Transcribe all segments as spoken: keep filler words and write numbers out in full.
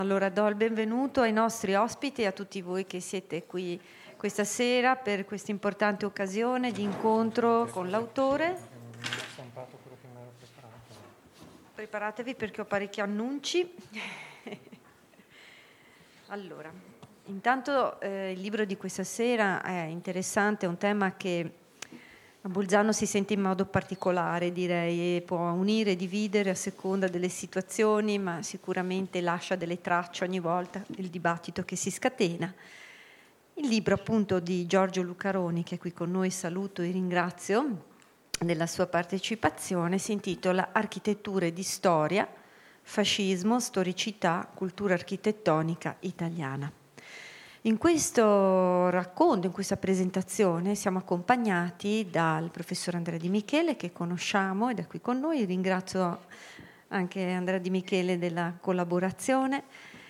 Allora do il benvenuto ai nostri ospiti e a tutti voi che siete qui questa sera per questa importante occasione di incontro con l'autore. Preparatevi perché ho parecchi annunci. Allora, intanto eh, il libro di questa sera è interessante, è un tema che a Bolzano si sente in modo particolare, direi, e può unire e dividere a seconda delle situazioni, ma sicuramente lascia delle tracce ogni volta il dibattito che si scatena. Il libro appunto di Giorgio Lucaroni, che è qui con noi, saluto e ringrazio della sua partecipazione, si intitola Architetture di storia, fascismo, storicità, cultura architettonica italiana. In questo racconto, in questa presentazione, siamo accompagnati dal professor Andrea Di Michele, che conosciamo ed è qui con noi. Ringrazio anche Andrea Di Michele della collaborazione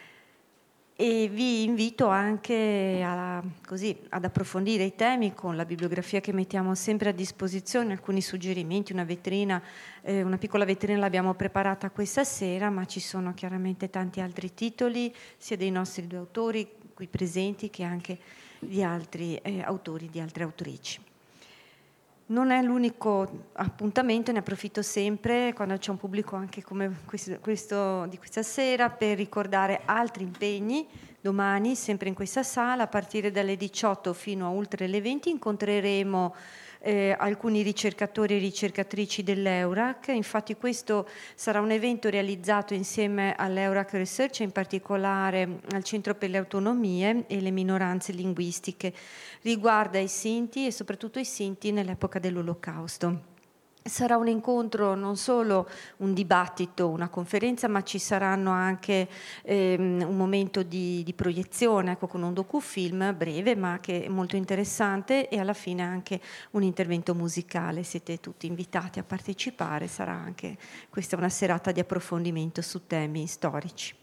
e vi invito anche a, così, ad approfondire i temi con la bibliografia che mettiamo sempre a disposizione, alcuni suggerimenti, una vetrina, eh, una piccola vetrina l'abbiamo preparata questa sera, ma ci sono chiaramente tanti altri titoli, sia dei nostri due autori qui presenti che anche di altri eh, autori, di altre autrici. Non è l'unico appuntamento, ne approfitto sempre quando c'è un pubblico anche come questo, questo di questa sera per ricordare altri impegni. Domani, sempre in questa sala, a partire dalle diciotto fino a oltre le venti, incontreremo eh, alcuni ricercatori e ricercatrici dell'Eurac. Infatti questo sarà un evento realizzato insieme all'Eurac Research, in particolare al Centro per le Autonomie e le Minoranze Linguistiche. Riguarda i Sinti e soprattutto i Sinti nell'epoca dell'Olocausto. Sarà un incontro, non solo un dibattito, una conferenza, ma ci saranno anche ehm, un momento di, di proiezione, ecco, con un docufilm breve ma che è molto interessante, e alla fine anche un intervento musicale. Siete tutti invitati a partecipare, sarà anche questa una serata di approfondimento su temi storici.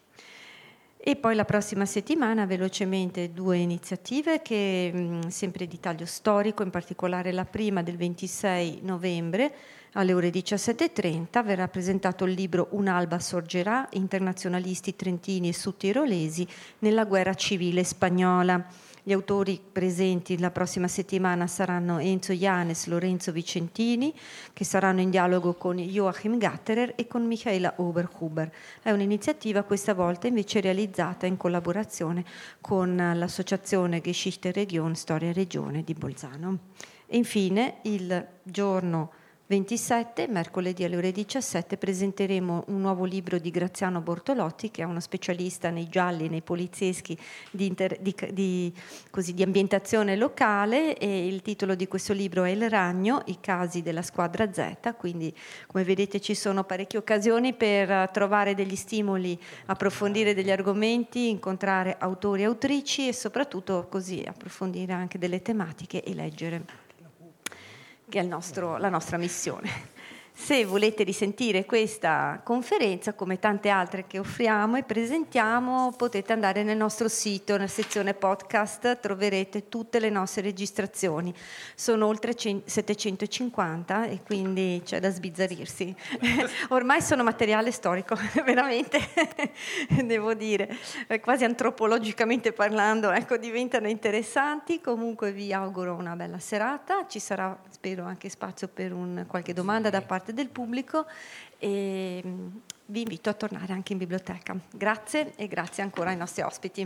E poi la prossima settimana velocemente due iniziative che mh, sempre di taglio storico, in particolare la prima del ventisei novembre alle ore diciassette e trenta verrà presentato il libro Un'alba sorgerà, internazionalisti trentini e sudtirolesi nella guerra civile spagnola. Gli autori presenti la prossima settimana saranno Enzo Janes, Lorenzo Vicentini, che saranno in dialogo con Joachim Gatterer e con Michaela Oberhuber. È un'iniziativa questa volta invece realizzata in collaborazione con l'associazione Geschichte Region, Storia Regione di Bolzano. E infine il giorno ventisette, mercoledì alle ore diciassette, presenteremo un nuovo libro di Graziano Bortolotti, che è uno specialista nei gialli, nei polizieschi di, inter, di, di, così, di ambientazione locale, e il titolo di questo libro è Il Ragno, i casi della squadra Z, quindi come vedete ci sono parecchie occasioni per trovare degli stimoli, approfondire degli argomenti, incontrare autori e autrici e soprattutto così approfondire anche delle tematiche e leggere, che è il nostro, la nostra missione. Se volete risentire questa conferenza, come tante altre che offriamo e presentiamo, potete andare nel nostro sito, nella sezione podcast, troverete tutte le nostre registrazioni. Sono oltre settecentocinquanta e quindi c'è da sbizzarrirsi. Ormai sono materiale storico, veramente, devo dire, quasi antropologicamente parlando, ecco, diventano interessanti. Comunque vi auguro una bella serata, ci sarà, spero, anche spazio per un, qualche domanda da parte del pubblico, e vi invito a tornare anche in biblioteca. Grazie e grazie ancora ai nostri ospiti.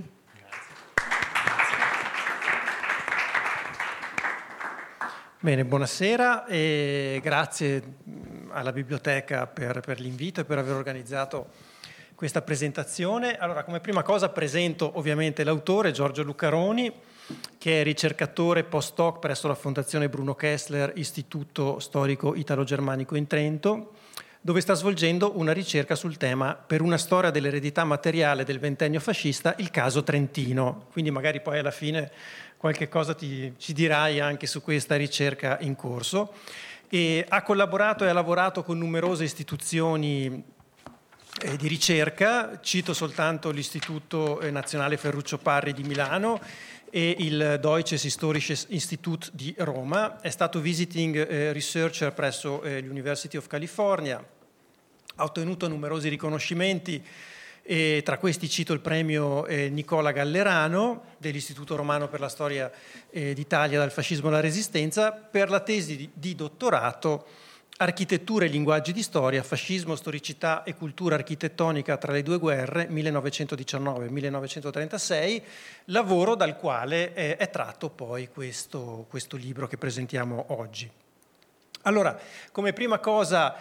Bene, buonasera e grazie alla biblioteca per, per l'invito e per aver organizzato questa presentazione. Allora, come prima cosa presento ovviamente l'autore, Giorgio Lucaroni, che è ricercatore post-doc presso la Fondazione Bruno Kessler, Istituto Storico Italo-Germanico in Trento, dove sta svolgendo una ricerca sul tema Per una storia dell'eredità materiale del ventennio fascista, il caso Trentino. Quindi magari poi alla fine qualche cosa ti, ci dirai anche su questa ricerca in corso. E ha collaborato e ha lavorato con numerose istituzioni eh, di ricerca, cito soltanto l'Istituto Nazionale Ferruccio Parri di Milano e il Deutsches Historisches Institut di Roma. È stato visiting eh, researcher presso eh, l'University of California, ha ottenuto numerosi riconoscimenti E tra questi cito il premio eh, Nicola Gallerano dell'Istituto Romano per la Storia eh, d'Italia dal fascismo alla Resistenza per la tesi di, di dottorato Architettura e linguaggi di storia, fascismo, storicità e cultura architettonica tra le due guerre, millenovecentodiciannove millenovecentotrentasei, lavoro dal quale è, è tratto poi questo, questo libro che presentiamo oggi. Allora, come prima cosa,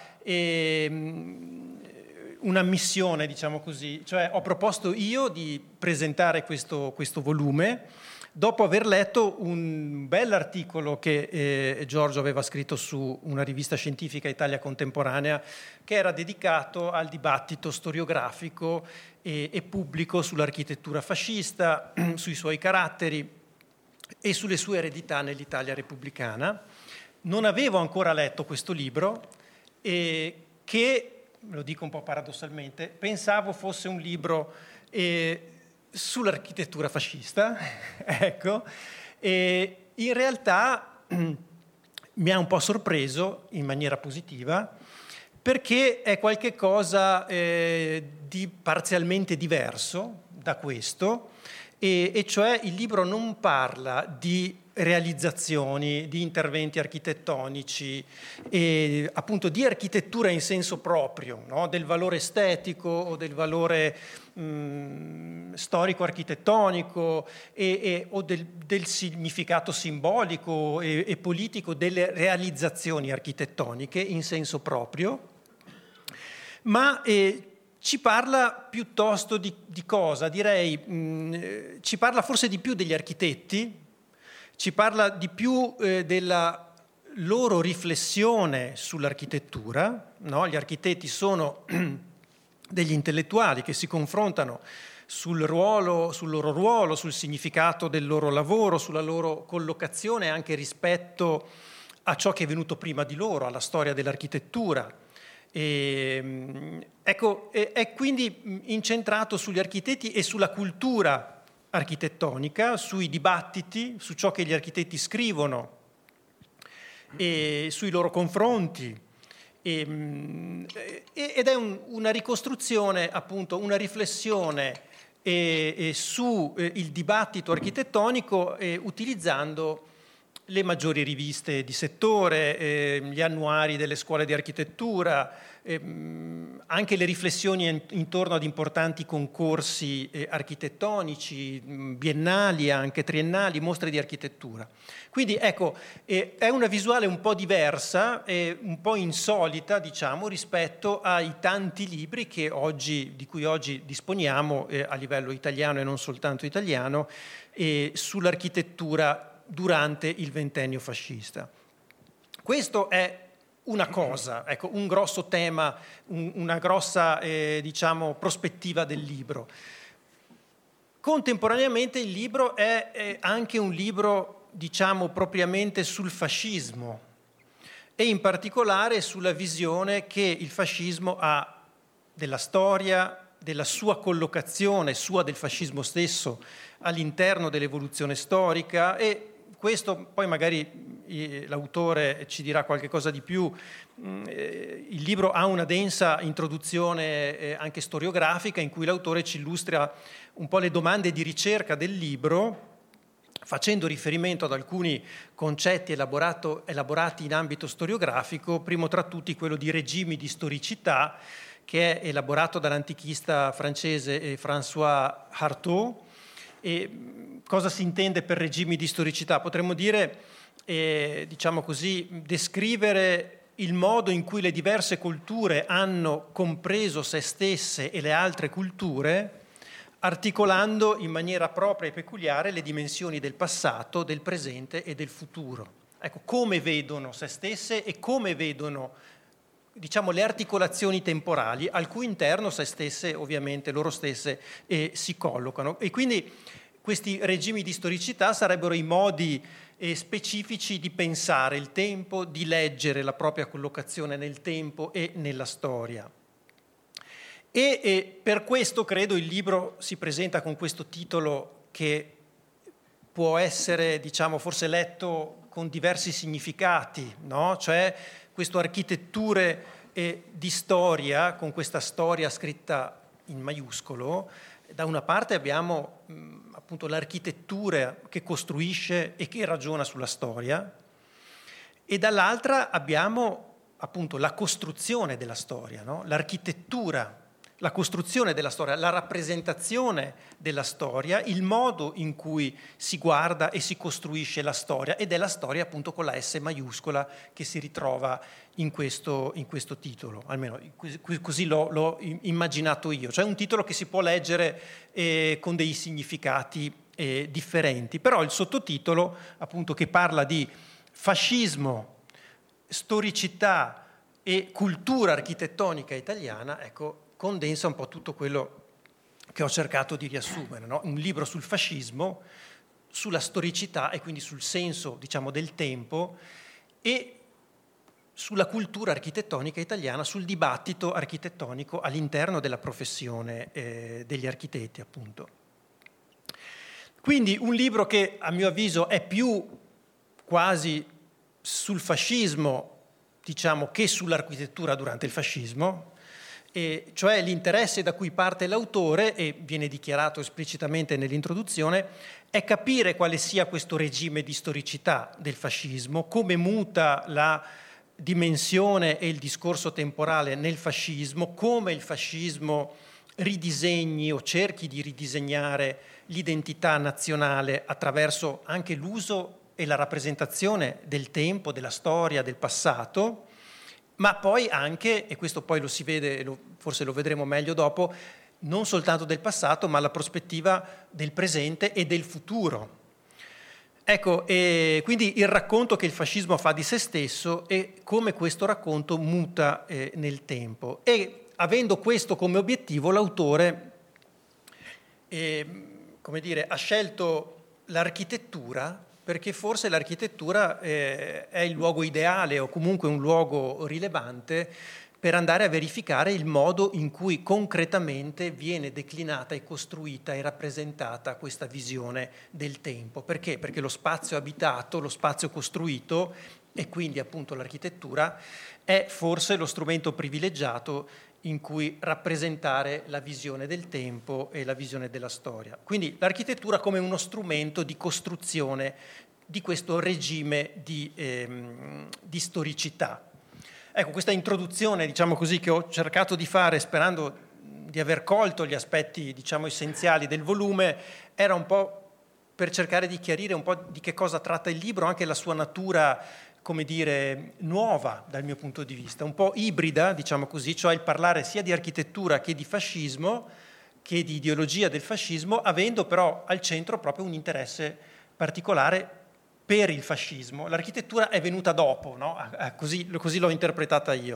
ehm, una missione, diciamo così, cioè ho proposto io di presentare questo, questo volume dopo aver letto un bell'articolo che eh, Giorgio aveva scritto su una rivista scientifica Italia Contemporanea che era dedicato al dibattito storiografico e, e pubblico sull'architettura fascista, sui suoi caratteri e sulle sue eredità nell'Italia repubblicana. Non avevo ancora letto questo libro e che, lo dico un po' paradossalmente, pensavo fosse un libro eh, sull'architettura fascista, ecco, e in realtà mi ha un po' sorpreso in maniera positiva perché è qualche cosa eh, di parzialmente diverso da questo, e, e cioè il libro non parla di realizzazioni, di interventi architettonici, e appunto di architettura in senso proprio, no? Del valore estetico o del valore mh, storico-architettonico e, e, o del, del significato simbolico e, e politico delle realizzazioni architettoniche in senso proprio, ma eh, ci parla piuttosto di, di cosa? Direi, mh, ci parla forse di più degli architetti, ci parla di più eh, della loro riflessione sull'architettura, no? Gli architetti sono degli intellettuali che si confrontano sul ruolo, sul loro ruolo, sul significato del loro lavoro, sulla loro collocazione anche rispetto a ciò che è venuto prima di loro, alla storia dell'architettura. E, ecco, è, è quindi incentrato sugli architetti e sulla cultura architettonica, sui dibattiti, su ciò che gli architetti scrivono e sui loro confronti. E, ed è un, una ricostruzione, appunto, una riflessione e, e su eh, il dibattito architettonico eh, utilizzando le maggiori riviste di settore, eh, gli annuari delle scuole di architettura, eh, anche le riflessioni intorno ad importanti concorsi eh, architettonici, biennali, anche triennali, mostre di architettura. Quindi ecco, eh, è una visuale un po' diversa e un po' insolita, diciamo, rispetto ai tanti libri che oggi, di cui oggi disponiamo eh, a livello italiano e non soltanto italiano, eh, sull'architettura durante il ventennio fascista. Questo è una cosa, ecco, un grosso tema, un, una grossa eh, diciamo, prospettiva del libro. Contemporaneamente il libro è, è anche un libro, diciamo, propriamente sul fascismo e in particolare sulla visione che il fascismo ha della storia, della sua collocazione, sua del fascismo stesso, all'interno dell'evoluzione storica. E questo poi magari l'autore ci dirà qualche cosa di più. Il libro ha una densa introduzione anche storiografica in cui l'autore ci illustra un po' le domande di ricerca del libro, facendo riferimento ad alcuni concetti elaborato, elaborati in ambito storiografico, primo tra tutti quello di regimi di storicità, che è elaborato dall'antichista francese François Harteau. E cosa si intende per regimi di storicità? Potremmo dire, eh, diciamo così, descrivere il modo in cui le diverse culture hanno compreso se stesse e le altre culture, articolando in maniera propria e peculiare le dimensioni del passato, del presente e del futuro. Ecco, come vedono se stesse e come vedono, diciamo, le articolazioni temporali al cui interno se stesse, ovviamente, loro stesse eh, si collocano. E quindi questi regimi di storicità sarebbero i modi eh, specifici di pensare il tempo, di leggere la propria collocazione nel tempo e nella storia. E, e per questo credo il libro si presenta con questo titolo che può essere, diciamo, forse letto con diversi significati, no? Cioè questo architetture eh, di storia, con questa storia scritta in maiuscolo. Da una parte abbiamo mh, appunto l'architettura che costruisce e che ragiona sulla storia, e dall'altra abbiamo appunto la costruzione della storia, no? L'architettura, la costruzione della storia, la rappresentazione della storia, il modo in cui si guarda e si costruisce la storia, ed è la storia appunto con la S maiuscola che si ritrova in questo, in questo titolo, almeno così l'ho, l'ho immaginato io, cioè un titolo che si può leggere eh, con dei significati eh, differenti, però il sottotitolo appunto che parla di fascismo, storicità e cultura architettonica italiana, ecco, condensa un po' tutto quello che ho cercato di riassumere, no? Un libro sul fascismo, sulla storicità e quindi sul senso, diciamo, del tempo, e sulla cultura architettonica italiana, sul dibattito architettonico all'interno della professione eh, degli architetti, appunto. Quindi un libro che, a mio avviso, è più quasi sul fascismo, diciamo, che sull'architettura durante il fascismo, e cioè l'interesse da cui parte l'autore, e viene dichiarato esplicitamente nell'introduzione, è capire quale sia questo regime di storicità del fascismo, come muta la dimensione e il discorso temporale nel fascismo, come il fascismo ridisegni o cerchi di ridisegnare l'identità nazionale attraverso anche l'uso e la rappresentazione del tempo, della storia, del passato, ma poi anche, e questo poi lo si vede, lo, forse lo vedremo meglio dopo, non soltanto del passato, ma la prospettiva del presente e del futuro. Ecco, e quindi il racconto che il fascismo fa di se stesso e come questo racconto muta eh, nel tempo. E avendo questo come obiettivo, l'autore eh, come dire, ha scelto l'architettura, perché forse l'architettura eh, è il luogo ideale o comunque un luogo rilevante per andare a verificare il modo in cui concretamente viene declinata e costruita e rappresentata questa visione del tempo. Perché? Perché lo spazio abitato, lo spazio costruito, e quindi appunto l'architettura, è forse lo strumento privilegiato in cui rappresentare la visione del tempo e la visione della storia. Quindi l'architettura come uno strumento di costruzione di questo regime di, ehm, di storicità. Ecco, questa introduzione, diciamo così, che ho cercato di fare sperando di aver colto gli aspetti, diciamo, essenziali del volume, era un po' per cercare di chiarire un po' di che cosa tratta il libro, anche la sua natura, come dire, nuova dal mio punto di vista, un po' ibrida, diciamo così, cioè il parlare sia di architettura che di fascismo, che di ideologia del fascismo, avendo però al centro proprio un interesse particolare per il fascismo. L'architettura è venuta dopo, no? Così, così l'ho interpretata io.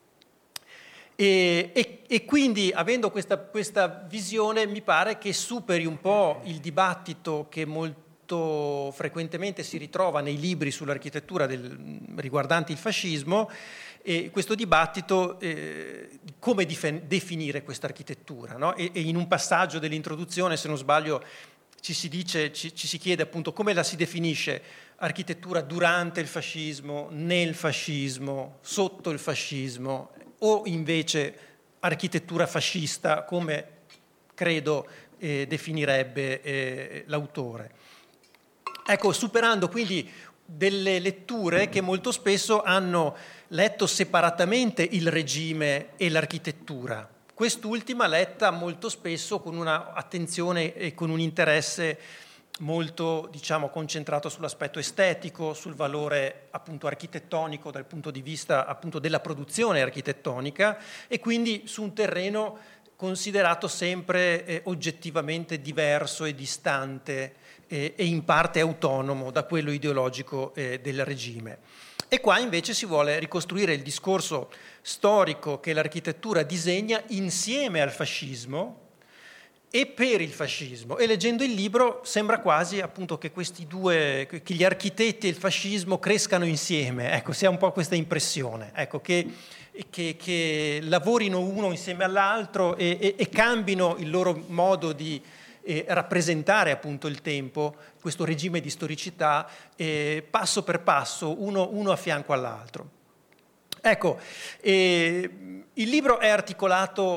E, e, e quindi, avendo questa, questa visione, mi pare che superi un po' il dibattito che molto frequentemente si ritrova nei libri sull'architettura del, riguardanti il fascismo, e questo dibattito, eh, come dif- definire questa architettura, no? E, e in un passaggio dell'introduzione, se non sbaglio, ci si dice, ci, ci si chiede appunto come la si definisce architettura durante il fascismo, nel fascismo, sotto il fascismo, o invece architettura fascista, come credo eh, definirebbe eh, l'autore. Ecco, superando quindi delle letture che molto spesso hanno letto separatamente il regime e l'architettura. Quest'ultima letta molto spesso con una attenzione e con un interesse molto, diciamo, concentrato sull'aspetto estetico, sul valore appunto architettonico dal punto di vista appunto della produzione architettonica, e quindi su un terreno considerato sempre eh, oggettivamente diverso e distante eh, e in parte autonomo da quello ideologico eh, del regime. E qua invece si vuole ricostruire il discorso storico che l'architettura disegna insieme al fascismo e per il fascismo. E leggendo il libro sembra quasi appunto che questi due, che gli architetti e il fascismo crescano insieme. Ecco, si ha un po' questa impressione, ecco, che, che, che lavorino uno insieme all'altro e, e, e cambino il loro modo di eh, rappresentare appunto il tempo, questo regime di storicità, eh, passo per passo, uno, uno a fianco all'altro. Ecco, eh, il libro è articolato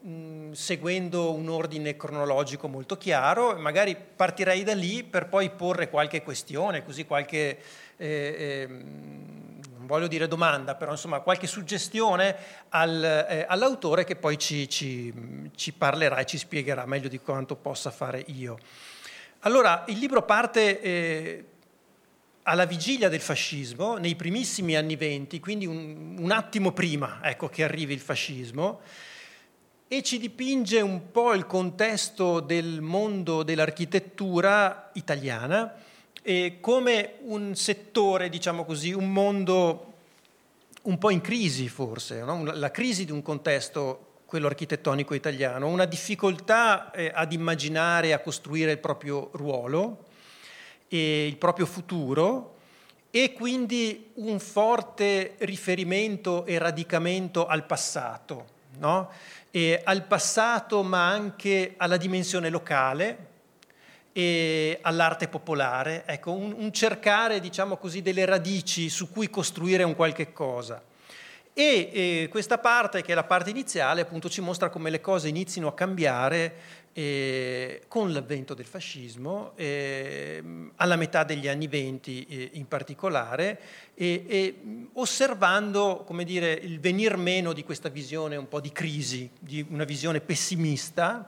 mh, seguendo un ordine cronologico molto chiaro, magari partirei da lì per poi porre qualche questione, così qualche, eh, eh, non voglio dire domanda, però insomma qualche suggestione al, eh, all'autore che poi ci, ci, ci parlerà e ci spiegherà meglio di quanto possa fare io. Allora, il libro parte eh, alla vigilia del fascismo, nei primissimi anni venti, quindi un, un attimo prima, ecco, che arrivi il fascismo, e ci dipinge un po' il contesto del mondo dell'architettura italiana eh, come un settore, diciamo così, un mondo un po' in crisi forse, no? La crisi di un contesto, quello architettonico italiano, una difficoltà eh, ad immaginare, a costruire il proprio ruolo, e il proprio futuro, e quindi un forte riferimento e radicamento al passato, no? E al passato, ma anche alla dimensione locale e all'arte popolare, ecco, un, un cercare, diciamo così, delle radici su cui costruire un qualche cosa. E eh, questa parte, che è la parte iniziale, appunto ci mostra come le cose inizino a cambiare eh, con l'avvento del fascismo, eh, alla metà degli anni venti eh, in particolare, e, e osservando, come dire, il venir meno di questa visione un po' di crisi, di una visione pessimista,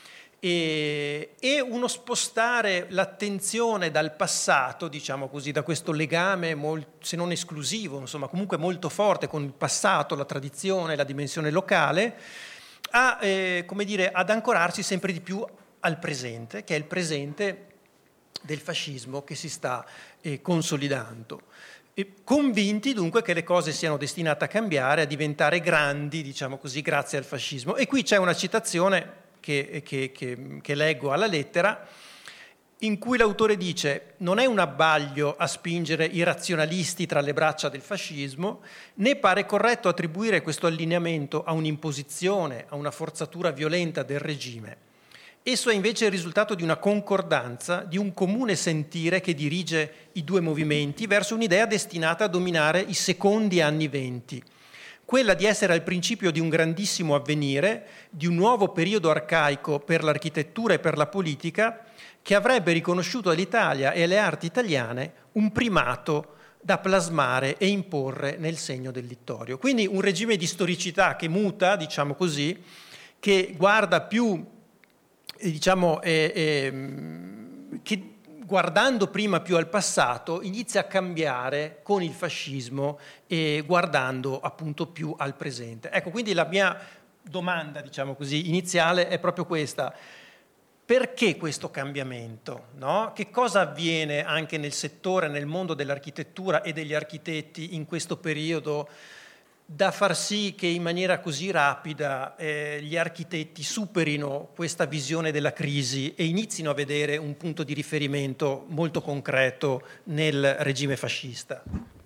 e, e uno spostare l'attenzione dal passato, diciamo così, da questo legame, molt, se non esclusivo, insomma comunque molto forte con il passato, la tradizione, la dimensione locale, a, eh, come dire, ad ancorarsi sempre di più al presente, che è il presente del fascismo che si sta eh, consolidando. E convinti dunque che le cose siano destinate a cambiare, a diventare grandi, diciamo così, grazie al fascismo. E qui c'è una citazione che, che, che, che leggo alla lettera, in cui l'autore dice: non è un abbaglio a spingere i razionalisti tra le braccia del fascismo, né pare corretto attribuire questo allineamento a un'imposizione, a una forzatura violenta del regime. Esso è invece il risultato di una concordanza, di un comune sentire che dirige i due movimenti verso un'idea destinata a dominare i secondi anni venti, quella di essere al principio di un grandissimo avvenire, di un nuovo periodo arcaico per l'architettura e per la politica, che avrebbe riconosciuto all'Italia e alle arti italiane un primato da plasmare e imporre nel segno del littorio. Quindi un regime di storicità che muta, diciamo così, che guarda più, diciamo, eh, eh, che guardando prima più al passato inizia a cambiare con il fascismo e guardando appunto più al presente. Ecco, quindi la mia domanda, diciamo così, iniziale è proprio questa: perché questo cambiamento? No? Che cosa avviene anche nel settore, nel mondo dell'architettura e degli architetti in questo periodo da far sì che in maniera così rapida eh, gli architetti superino questa visione della crisi e inizino a vedere un punto di riferimento molto concreto nel regime fascista?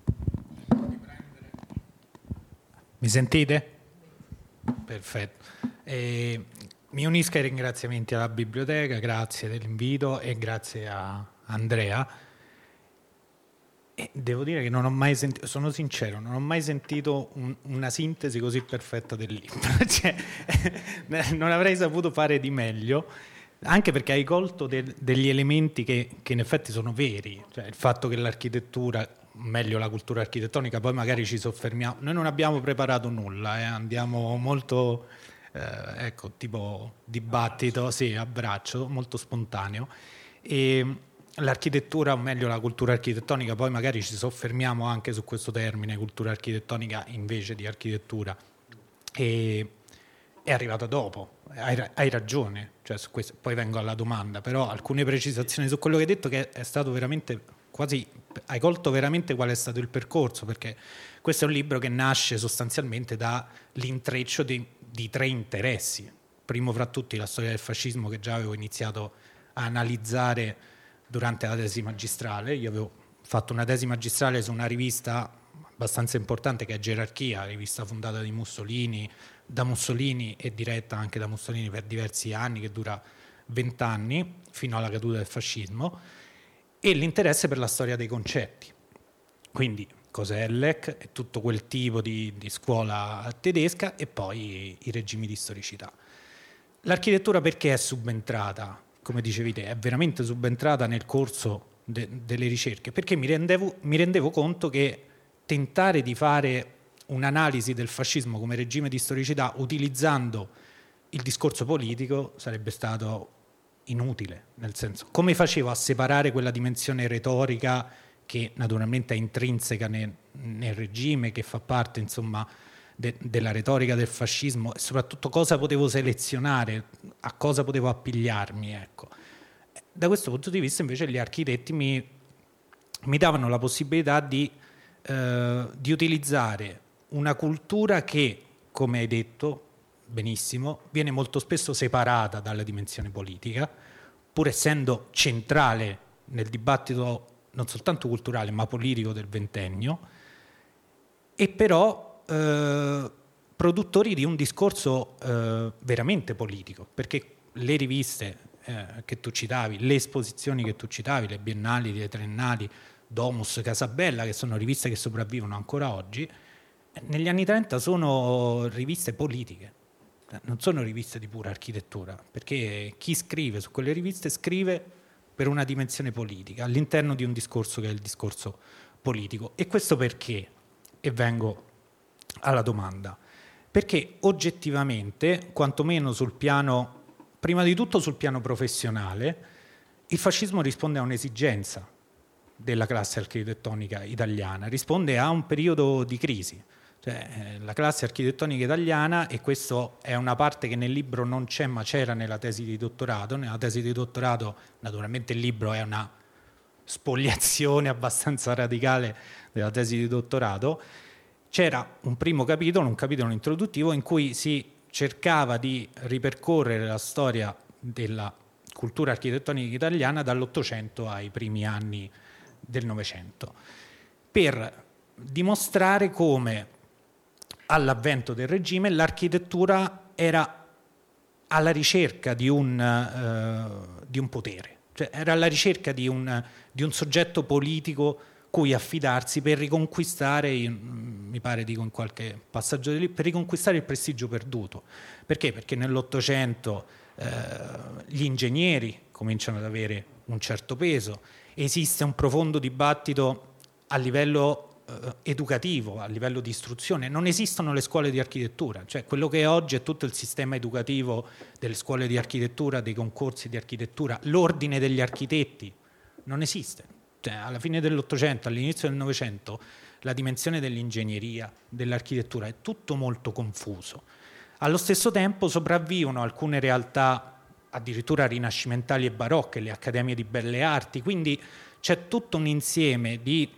Mi sentite? Perfetto. Eh, mi unisco ai ringraziamenti alla biblioteca, grazie dell'invito e grazie a Andrea. E devo dire che non ho mai sentito, sono sincero, non ho mai sentito un, una sintesi così perfetta del libro. Cioè, non avrei saputo fare di meglio, anche perché hai colto de, degli elementi che, che in effetti sono veri. Cioè, il fatto che l'architettura, meglio la cultura architettonica, poi magari ci soffermiamo. Noi non abbiamo preparato nulla, eh, andiamo molto, eh, ecco, tipo dibattito, sì, a braccio, molto spontaneo. E l'architettura, o meglio la cultura architettonica, poi magari ci soffermiamo anche su questo termine, cultura architettonica invece di architettura, e è arrivata dopo, hai, hai ragione, cioè su questo, poi vengo alla domanda, però alcune precisazioni su quello che hai detto, che è stato veramente quasi, hai colto veramente qual è stato il percorso, perché questo è un libro che nasce sostanzialmente dall'intreccio di, di tre interessi, primo fra tutti la storia del fascismo, che già avevo iniziato a analizzare durante la tesi magistrale. Io avevo fatto una tesi magistrale su una rivista abbastanza importante che è Gerarchia, rivista fondata di Mussolini, da Mussolini e diretta anche da Mussolini per diversi anni, che dura vent'anni, fino alla caduta del fascismo, e l'interesse per la storia dei concetti. Quindi Koselleck e tutto quel tipo di, di scuola tedesca, e poi i regimi di storicità. L'architettura perché è subentrata? Come dicevi te, è veramente subentrata nel corso de- delle ricerche, perché mi rendevo, mi rendevo conto che tentare di fare un'analisi del fascismo come regime di storicità utilizzando il discorso politico sarebbe stato inutile, nel senso, come facevo a separare quella dimensione retorica che naturalmente è intrinseca nel, nel regime, che fa parte, insomma, de, della retorica del fascismo, e soprattutto cosa potevo selezionare, a cosa potevo appigliarmi, ecco. Da questo punto di vista invece gli architetti mi, mi davano la possibilità di, eh, di utilizzare una cultura che, come hai detto benissimo, viene molto spesso separata dalla dimensione politica, pur essendo centrale nel dibattito non soltanto culturale ma politico del ventennio, e però eh, produttori di un discorso eh, veramente politico, perché le riviste eh, che tu citavi, le esposizioni che tu citavi, le biennali, le triennali, Domus, Casabella, che sono riviste che sopravvivono ancora oggi, negli anni trenta sono riviste politiche, non sono riviste di pura architettura, perché chi scrive su quelle riviste scrive per una dimensione politica, all'interno di un discorso che è il discorso politico. E questo perché? E vengo alla domanda. Perché oggettivamente, quantomeno sul piano, prima di tutto sul piano professionale, il fascismo risponde a un'esigenza della classe architettonica italiana, risponde a un periodo di crisi. Cioè, la classe architettonica italiana, e questo è una parte che nel libro non c'è ma c'era nella tesi di dottorato, nella tesi di dottorato naturalmente il libro è una spoliazione abbastanza radicale della tesi di dottorato, c'era un primo capitolo, un capitolo introduttivo in cui si cercava di ripercorrere la storia della cultura architettonica italiana dall'Ottocento ai primi anni del Novecento, per dimostrare come all'avvento del regime l'architettura era alla ricerca di un, uh, di un potere, cioè era alla ricerca di un, di un soggetto politico cui affidarsi per riconquistare, mi pare dico in qualche passaggio di lì, per riconquistare il prestigio perduto. Perché? Perché nell'Ottocento eh, gli ingegneri cominciano ad avere un certo peso, esiste un profondo dibattito a livello educativo, a livello di istruzione. Non esistono le scuole di architettura, cioè quello che oggi è tutto il sistema educativo delle scuole di architettura, dei concorsi di architettura, l'ordine degli architetti non esiste. Cioè, alla fine dell'Ottocento, all'inizio del Novecento, la dimensione dell'ingegneria, dell'architettura è tutto molto confuso. Allo stesso tempo sopravvivono alcune realtà addirittura rinascimentali e barocche, le accademie di belle arti, quindi c'è tutto un insieme di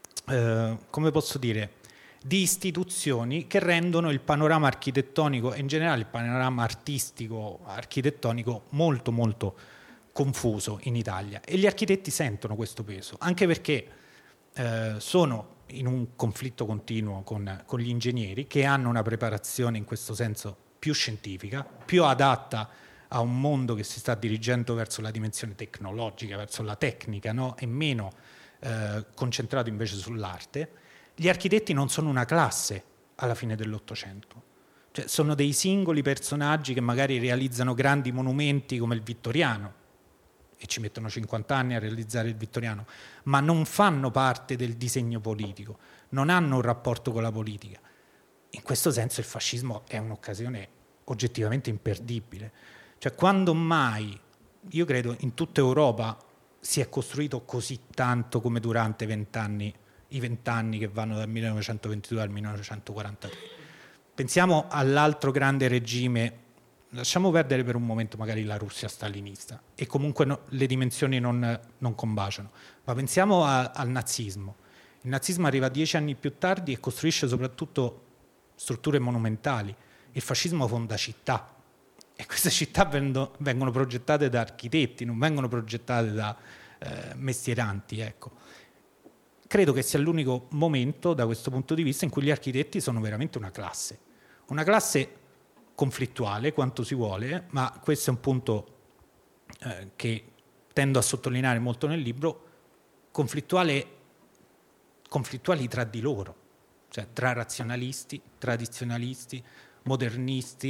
Eh, come posso dire, di istituzioni che rendono il panorama architettonico e in generale il panorama artistico architettonico molto molto confuso in Italia, e gli architetti sentono questo peso, anche perché eh, sono in un conflitto continuo con, con gli ingegneri, che hanno una preparazione in questo senso più scientifica, più adatta a un mondo che si sta dirigendo verso la dimensione tecnologica, verso la tecnica, no? E meno Eh, concentrato invece sull'arte. Gli architetti non sono una classe alla fine dell'Ottocento, cioè sono dei singoli personaggi che magari realizzano grandi monumenti come il Vittoriano, e ci mettono cinquanta anni a realizzare il Vittoriano, ma non fanno parte del disegno politico, non hanno un rapporto con la politica. In questo senso il fascismo è un'occasione oggettivamente imperdibile. Cioè, quando mai, io credo in tutta Europa, si è costruito così tanto come durante vent'anni, i vent'anni che vanno dal millenovecentoventidue al millenovecentoquarantatré. Pensiamo all'altro grande regime, lasciamo perdere per un momento magari la Russia stalinista, e comunque no, le dimensioni non, non combaciano, ma pensiamo a, al nazismo. Il nazismo arriva dieci anni più tardi e costruisce soprattutto strutture monumentali. Il fascismo fonda città, e queste città vengono, vengono progettate da architetti, non vengono progettate da eh, mestieranti, ecco. Credo che sia l'unico momento, da questo punto di vista, in cui gli architetti sono veramente una classe. Una classe conflittuale, quanto si vuole, ma questo è un punto eh, che tendo a sottolineare molto nel libro, conflittuale, conflittuali tra di loro, cioè tra razionalisti, tradizionalisti, modernisti,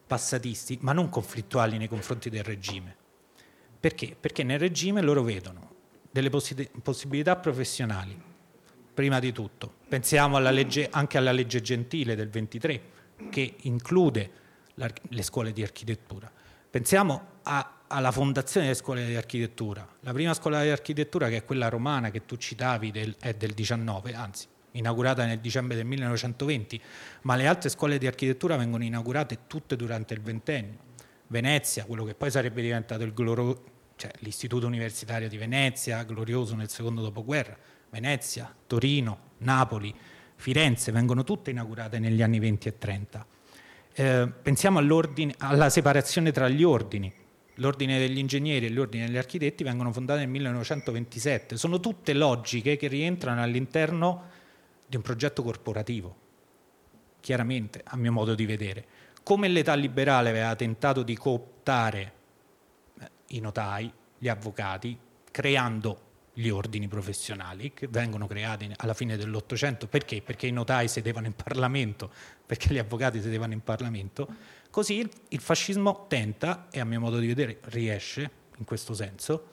passatisti, ma non conflittuali nei confronti del regime. Perché? Perché nel regime loro vedono delle possi- possibilità professionali, prima di tutto. Pensiamo alla legge, anche alla legge Gentile del ventitré, che include le scuole di architettura. Pensiamo a, alla fondazione delle scuole di architettura. La prima scuola di architettura, che è quella romana che tu citavi, del, è del diciannove, anzi, inaugurata nel dicembre del millenovecentoventi, ma le altre scuole di architettura vengono inaugurate tutte durante il ventennio. Venezia, quello che poi sarebbe diventato il gloro, cioè l'Istituto Universitario di Venezia, glorioso nel secondo dopoguerra, Venezia, Torino, Napoli, Firenze, vengono tutte inaugurate negli anni venti e trenta. Eh, pensiamo all'ordine, alla separazione tra gli ordini. L'ordine degli ingegneri e l'ordine degli architetti vengono fondati nel millenovecentoventisette. Sono tutte logiche che rientrano all'interno di un progetto corporativo, chiaramente, a mio modo di vedere. Come l'età liberale aveva tentato di cooptare i notai, gli avvocati, creando gli ordini professionali che vengono creati alla fine dell'Ottocento. Perché? Perché i notai sedevano in Parlamento, perché gli avvocati sedevano in Parlamento. Così il, il fascismo tenta, e a mio modo di vedere riesce in questo senso,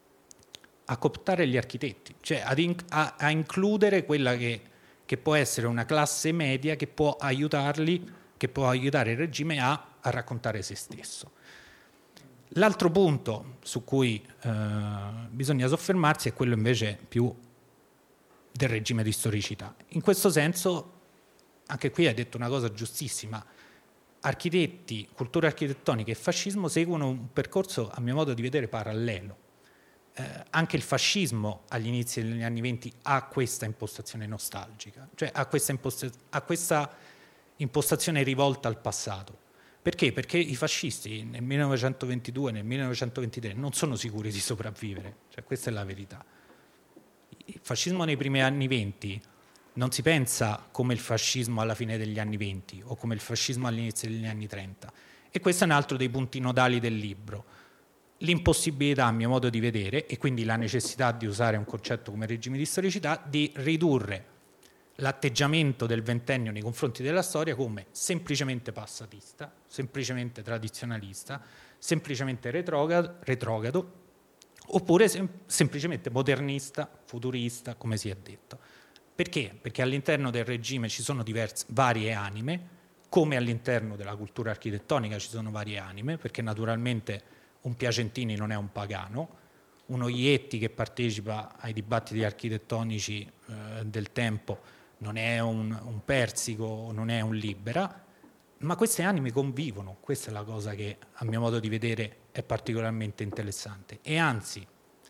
a cooptare gli architetti, cioè ad in, a, a includere quella che, che può essere una classe media che può aiutarli, che può aiutare il regime a, a raccontare se stesso. L'altro punto su cui eh, bisogna soffermarsi è quello invece più del regime di storicità. In questo senso, anche qui hai detto una cosa giustissima, architetti, cultura architettonica e fascismo seguono un percorso, a mio modo di vedere, parallelo. Eh, anche il fascismo agli inizi degli anni venti ha questa impostazione nostalgica, cioè ha questa, imposta- ha questa impostazione rivolta al passato. Perché? Perché i fascisti nel millenovecentoventidue, nel millenovecentoventitré non sono sicuri di sopravvivere, cioè questa è la verità. Il fascismo nei primi anni venti non si pensa come il fascismo alla fine degli anni venti o come il fascismo all'inizio degli anni trenta. E questo è un altro dei punti nodali del libro. L'impossibilità, a mio modo di vedere, e quindi la necessità di usare un concetto come regime di storicità, di ridurre l'atteggiamento del ventennio nei confronti della storia come semplicemente passatista, semplicemente tradizionalista, semplicemente retrogrado, retrogrado oppure sem- semplicemente modernista, futurista, come si è detto. Perché? Perché all'interno del regime ci sono diverse, varie anime, come all'interno della cultura architettonica ci sono varie anime, perché naturalmente un Piacentini non è un pagano, uno Ietti che partecipa ai dibattiti architettonici eh, del tempo non è un, un Persico, non è un Libera, ma queste anime convivono, questa è la cosa che a mio modo di vedere è particolarmente interessante. E anzi,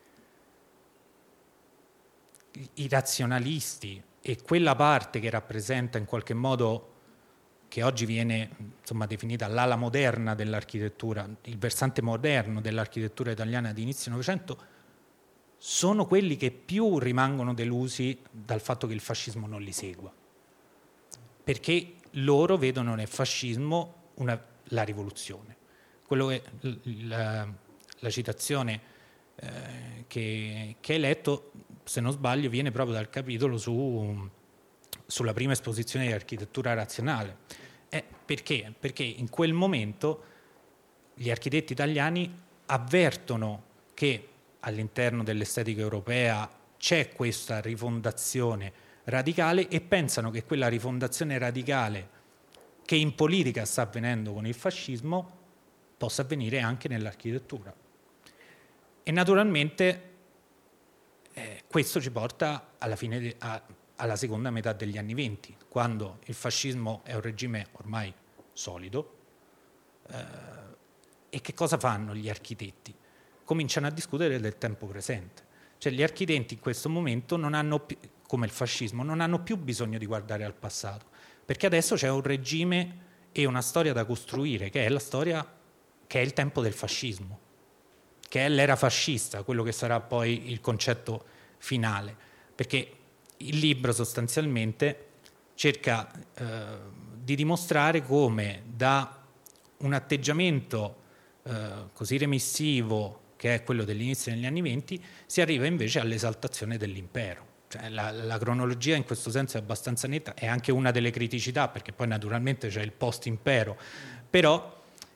i razionalisti e quella parte che rappresenta in qualche modo, che oggi viene insomma definita l'ala moderna dell'architettura, il versante moderno dell'architettura italiana di inizio Novecento, sono quelli che più rimangono delusi dal fatto che il fascismo non li segua, perché loro vedono nel fascismo una, la rivoluzione. Quello che, la, la citazione eh, che, che hai letto, se non sbaglio, viene proprio dal capitolo su, sulla prima esposizione di architettura razionale. Eh, perché? Perché in quel momento gli architetti italiani avvertono che all'interno dell'estetica europea c'è questa rifondazione radicale e pensano che quella rifondazione radicale che in politica sta avvenendo con il fascismo possa avvenire anche nell'architettura. E naturalmente eh, questo ci porta alla fine de, a, alla seconda metà degli anni venti, quando il fascismo è un regime ormai solido. Eh, e che cosa fanno gli architetti? Cominciano a discutere del tempo presente. Cioè gli architetti in questo momento non hanno più, come il fascismo, non hanno più bisogno di guardare al passato, perché adesso c'è un regime e una storia da costruire, che è la storia, che è il tempo del fascismo, che è l'era fascista, quello che sarà poi il concetto finale, perché il libro sostanzialmente cerca eh, di dimostrare come da un atteggiamento eh, così remissivo, che è quello dell'inizio degli anni venti, si arriva invece all'esaltazione dell'impero. Cioè la, la cronologia in questo senso è abbastanza netta, è anche una delle criticità, perché poi naturalmente c'è il post-impero, però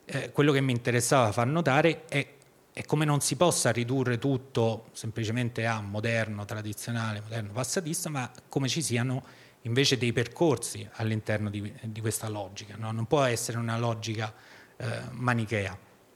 eh, quello che mi interessava far notare è, è come non si possa ridurre tutto semplicemente a moderno, tradizionale, moderno, passatista, ma come ci siano invece dei percorsi all'interno di, di questa logica, no? Non può essere una logica eh, manichea.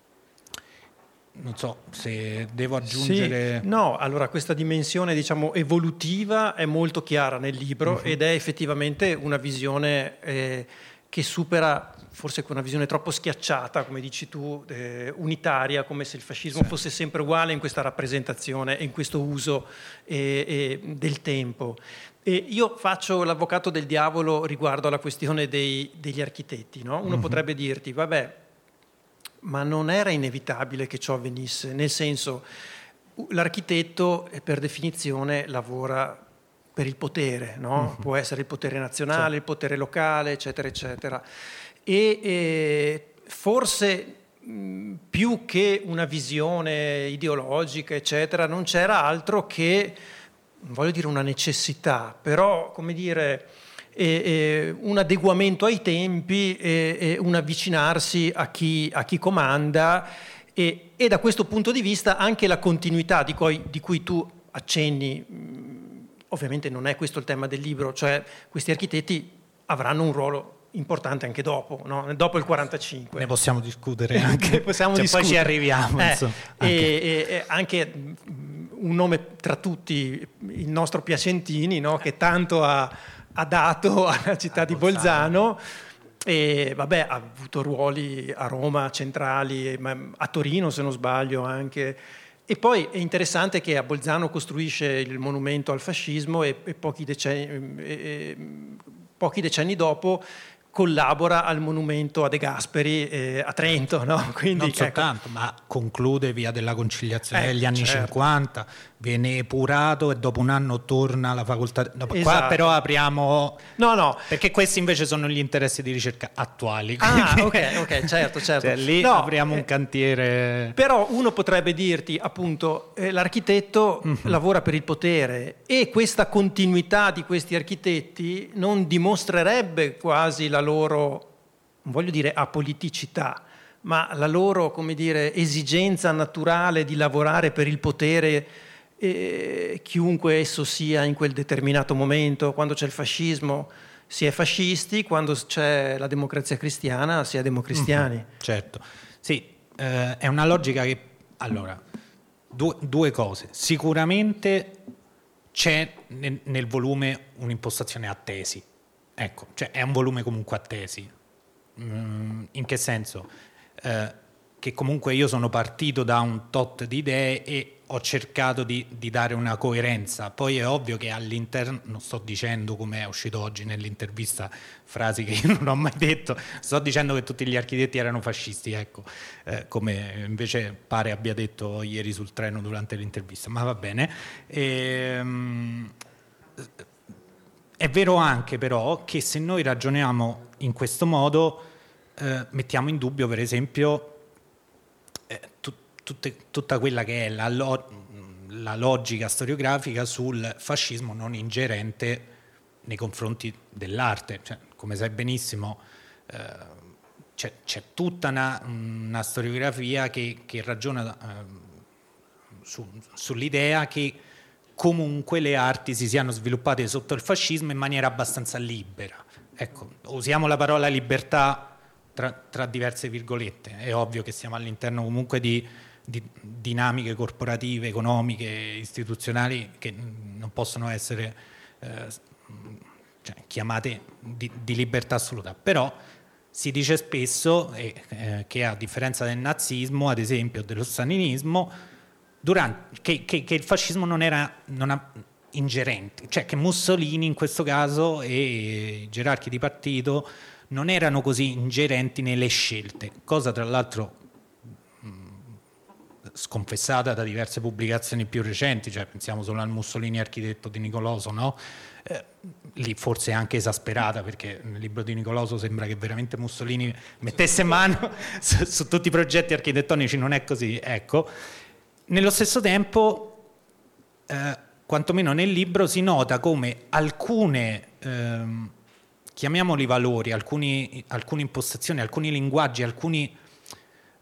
Non so se devo aggiungere... Sì, no, allora questa dimensione, diciamo, evolutiva è molto chiara nel libro, uh-huh. ed è effettivamente una visione eh, che supera forse una visione troppo schiacciata, come dici tu, eh, unitaria, come se il fascismo sì. fosse sempre uguale in questa rappresentazione e in questo uso eh, eh, del tempo. E io faccio l'avvocato del diavolo riguardo alla questione dei, degli architetti, no? Uno uh-huh. potrebbe dirti, vabbè, ma non era inevitabile che ciò avvenisse, nel senso, l'architetto per definizione lavora per il potere, no? Uh-huh. Può essere il potere nazionale, sì. il potere locale, eccetera, eccetera. E eh, forse mh, più che una visione ideologica, eccetera, non c'era altro che, non voglio dire una necessità, però, come dire... E, e un adeguamento ai tempi e, e un avvicinarsi a chi, a chi comanda e, e da questo punto di vista anche la continuità di cui, di cui tu accenni, mh, ovviamente non è questo il tema del libro, cioè questi architetti avranno un ruolo importante anche dopo, no? Dopo il quarantacinque. Ne possiamo discutere anche, possiamo cioè, discutere. Poi ci arriviamo. Eh, insomma, anche. E, e anche un nome tra tutti, il nostro Piacentini, no? Che tanto ha ha dato alla città a di Bolzano e vabbè ha avuto ruoli a Roma centrali, a Torino se non sbaglio anche, e poi è interessante che a Bolzano costruisce il monumento al fascismo e, e, pochi, decenni, e, e pochi decenni dopo collabora al monumento a De Gasperi eh, a Trento, no? Quindi, non soltanto, ecco. ma conclude Via della Conciliazione eh, negli anni certo. cinquanta, viene epurato e dopo un anno torna alla facoltà. Dopo, esatto. Qua però apriamo... No, no. Perché questi invece sono gli interessi di ricerca attuali. Ah, ok, ok, certo, certo. Cioè, lì no, apriamo eh, un cantiere... Però uno potrebbe dirti, appunto, eh, l'architetto uh-huh. lavora per il potere e questa continuità di questi architetti non dimostrerebbe quasi la loro, non voglio dire apoliticità, ma la loro, come dire, esigenza naturale di lavorare per il potere, eh, chiunque esso sia in quel determinato momento. Quando c'è il fascismo si è fascisti, quando c'è la democrazia cristiana si è democristiani. Mm-hmm, certo, sì, eh, è una logica che, allora, due, due cose. Sicuramente c'è nel, nel volume un'impostazione a tesi. Ecco, cioè è un volume comunque a tesi. Mm, in che senso? Eh, che comunque io sono partito da un tot di idee e ho cercato di, di dare una coerenza. Poi è ovvio che all'interno, non sto dicendo, come è uscito oggi nell'intervista, frasi che io non ho mai detto, sto dicendo che tutti gli architetti erano fascisti, ecco, eh, come invece pare abbia detto ieri sul treno durante l'intervista, ma va bene. Ehm, È vero anche però che se noi ragioniamo in questo modo eh, mettiamo in dubbio per esempio eh, tut, tutte, tutta quella che è la, lo, la logica storiografica sul fascismo non ingerente nei confronti dell'arte. Cioè, come sai benissimo eh, c'è, c'è tutta una, una storiografia che, che ragiona eh, su, sull'idea che comunque le arti si siano sviluppate sotto il fascismo in maniera abbastanza libera. Ecco, usiamo la parola libertà tra, tra diverse virgolette. È ovvio che siamo all'interno comunque di, di dinamiche corporative, economiche, istituzionali che non possono essere eh, cioè, chiamate di, di libertà assoluta. Però si dice spesso eh, eh, che a differenza del nazismo, ad esempio, dello stalinismo, Durante, che, che, che il fascismo non era non ha, ingerente, cioè che Mussolini in questo caso e i gerarchi di partito non erano così ingerenti nelle scelte, cosa tra l'altro mh, sconfessata da diverse pubblicazioni più recenti, cioè pensiamo solo al Mussolini architetto di Nicoloso, no? Eh, lì forse anche esasperata, perché nel libro di Nicoloso sembra che veramente Mussolini mettesse mano su, su tutti i progetti architettonici, non è così, ecco. Nello stesso tempo, eh, quantomeno nel libro, si nota come alcune, ehm, chiamiamoli valori, alcuni, alcune impostazioni, alcuni linguaggi, alcuni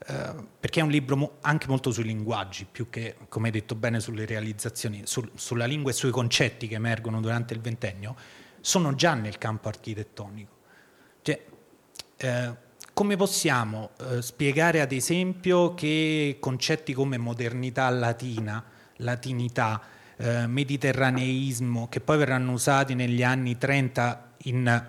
eh, perché è un libro mo- anche molto sui linguaggi, più che, come hai detto bene, sulle realizzazioni, sul, sulla lingua e sui concetti che emergono durante il ventennio, sono già nel campo architettonico. Cioè, eh, come possiamo eh, spiegare ad esempio che concetti come modernità latina, latinità, eh, mediterraneismo, che poi verranno usati negli anni trenta in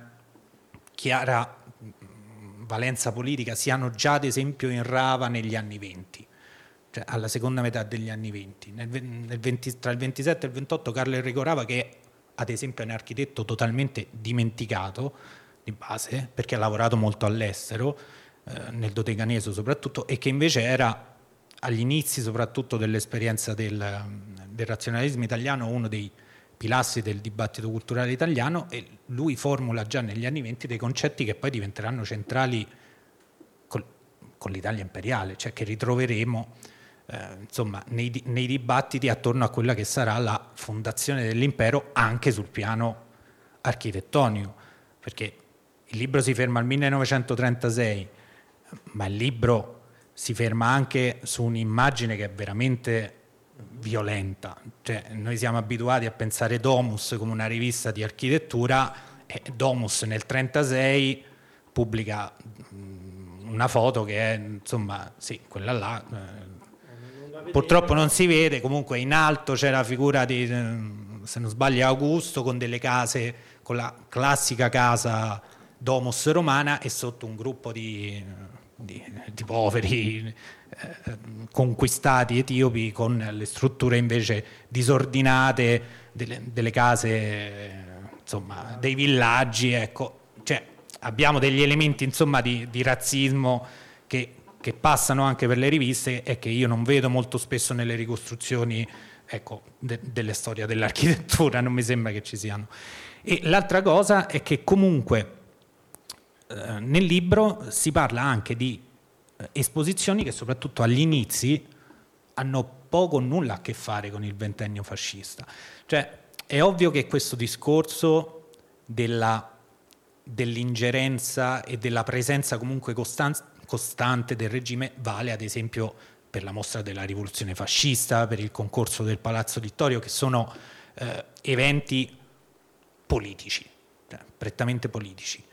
chiara valenza politica, siano già ad esempio in Rava negli anni venti, cioè alla seconda metà degli anni venti. Nel, nel venti, tra il ventisette e il ventotto Carlo Enrico Rava, che ad esempio è un architetto totalmente dimenticato di base, perché ha lavorato molto all'estero, eh, nel Dodecaneso soprattutto, e che invece era agli inizi soprattutto dell'esperienza del, del razionalismo italiano uno dei pilastri del dibattito culturale italiano, e lui formula già negli anni venti dei concetti che poi diventeranno centrali col, con l'Italia imperiale, cioè che ritroveremo eh, insomma, nei, nei dibattiti attorno a quella che sarà la fondazione dell'impero anche sul piano architettonico, perché il libro si ferma al millenovecentotrentasei, ma il libro si ferma anche su un'immagine che è veramente violenta. Cioè, noi siamo abituati a pensare Domus come una rivista di architettura, e Domus nel trentasei pubblica una foto che è, insomma, sì, quella là, eh, purtroppo non si vede, comunque in alto c'è la figura di, se non sbaglio, Augusto, con delle case, con la classica casa Domus romana, e sotto un gruppo di, di, di poveri eh, conquistati etiopi, con le strutture invece disordinate delle, delle case, insomma, dei villaggi, ecco. Cioè, abbiamo degli elementi, insomma, di, di razzismo che, che passano anche per le riviste e che io non vedo molto spesso nelle ricostruzioni, ecco, de, delle storie dell'architettura, non mi sembra che ci siano. E l'altra cosa è che comunque eh, nel libro si parla anche di eh, esposizioni che soprattutto agli inizi hanno poco o nulla a che fare con il ventennio fascista. Cioè, è ovvio che questo discorso della dell'ingerenza e della presenza comunque costan- costante del regime vale ad esempio per la mostra della rivoluzione fascista, per il concorso del Palazzo Littorio, che sono eh, eventi politici, cioè, prettamente politici.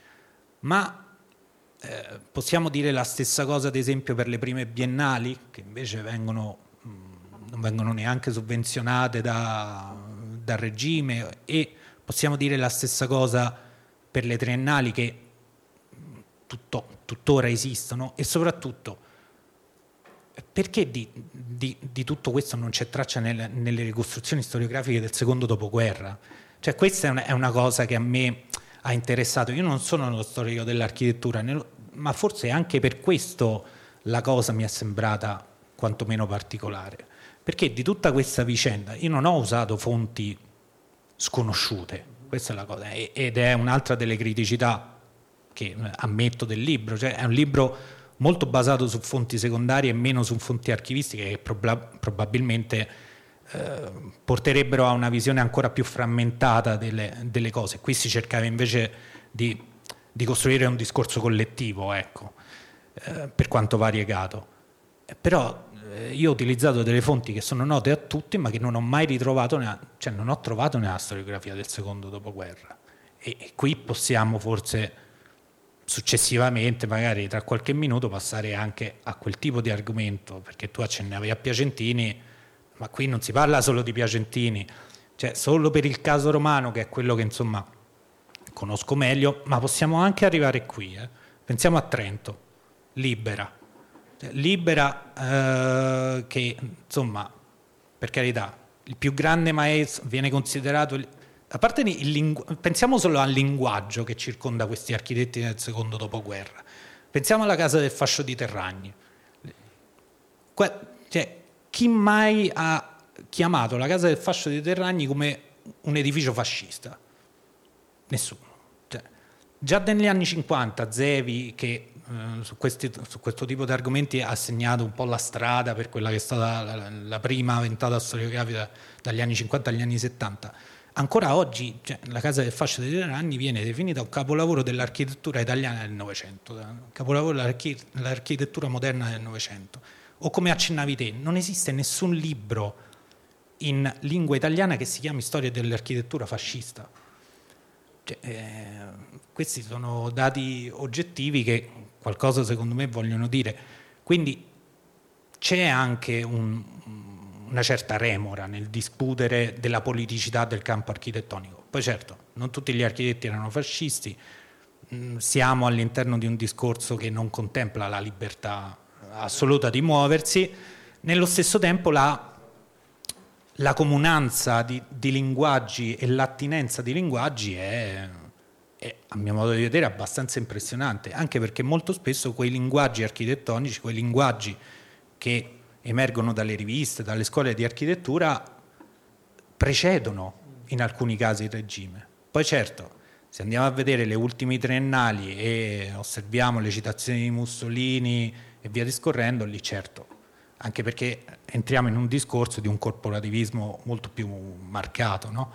Ma eh, possiamo dire la stessa cosa ad esempio per le prime biennali, che invece vengono, mh, non vengono neanche sovvenzionate da, dal regime, e possiamo dire la stessa cosa per le triennali, che tutto, tuttora esistono. E soprattutto, perché di, di, di tutto questo non c'è traccia nel, nelle ricostruzioni storiografiche del secondo dopoguerra? Cioè, questa è una, è una cosa che a me ha interessato. Io non sono uno storico dell'architettura, ma forse anche per questo la cosa mi è sembrata quantomeno particolare, perché di tutta questa vicenda io non ho usato fonti sconosciute. Questa è la cosa, ed è un'altra delle criticità che ammetto del libro. Cioè, è un libro molto basato su fonti secondarie e meno su fonti archivistiche, che prob- probabilmente eh, porterebbero a una visione ancora più frammentata delle, delle cose. Qui si cercava invece di, di costruire un discorso collettivo, ecco, eh, per quanto variegato. Però io ho utilizzato delle fonti che sono note a tutti, ma che non ho mai ritrovato, nella, cioè non ho trovato nella storiografia del secondo dopoguerra. E, e qui possiamo forse successivamente, magari tra qualche minuto, passare anche a quel tipo di argomento, perché tu accennavi a Piacentini, ma qui non si parla solo di Piacentini, cioè solo per il caso romano, che è quello che insomma conosco meglio, ma possiamo anche arrivare qui. Eh. Pensiamo a Trento, Libera. Libera eh, che insomma, per carità, il più grande maestro viene considerato, a parte il lingu- pensiamo solo al linguaggio che circonda questi architetti del secondo dopoguerra, pensiamo alla casa del fascio di Terragni. Que- cioè, chi mai ha chiamato la casa del fascio di Terragni come un edificio fascista? Nessuno. Cioè, già negli anni cinquanta Zevi, che Su, questi, su questo tipo di argomenti ha segnato un po' la strada per quella che è stata la, la prima ventata storiografica dagli anni cinquanta agli anni settanta, ancora oggi, cioè, la Casa del Fascio dei Ranni viene definita un capolavoro dell'architettura italiana del Novecento, un capolavoro dell'architettura moderna del Novecento. O come accennavi te, non esiste nessun libro in lingua italiana che si chiami Storia dell'architettura fascista. Cioè, eh, questi sono dati oggettivi che qualcosa secondo me vogliono dire. Quindi c'è anche un, una certa remora nel discutere della politicità del campo architettonico. Poi certo, non tutti gli architetti erano fascisti, siamo all'interno di un discorso che non contempla la libertà assoluta di muoversi, nello stesso tempo la, la comunanza di, di linguaggi e l'attinenza di linguaggi è, è, a mio modo di vedere, abbastanza impressionante, anche perché molto spesso quei linguaggi architettonici, quei linguaggi che emergono dalle riviste, dalle scuole di architettura, precedono in alcuni casi il regime. Poi certo, se andiamo a vedere le ultime triennali e osserviamo le citazioni di Mussolini e via discorrendo, lì certo, anche perché entriamo in un discorso di un corporativismo molto più marcato, no?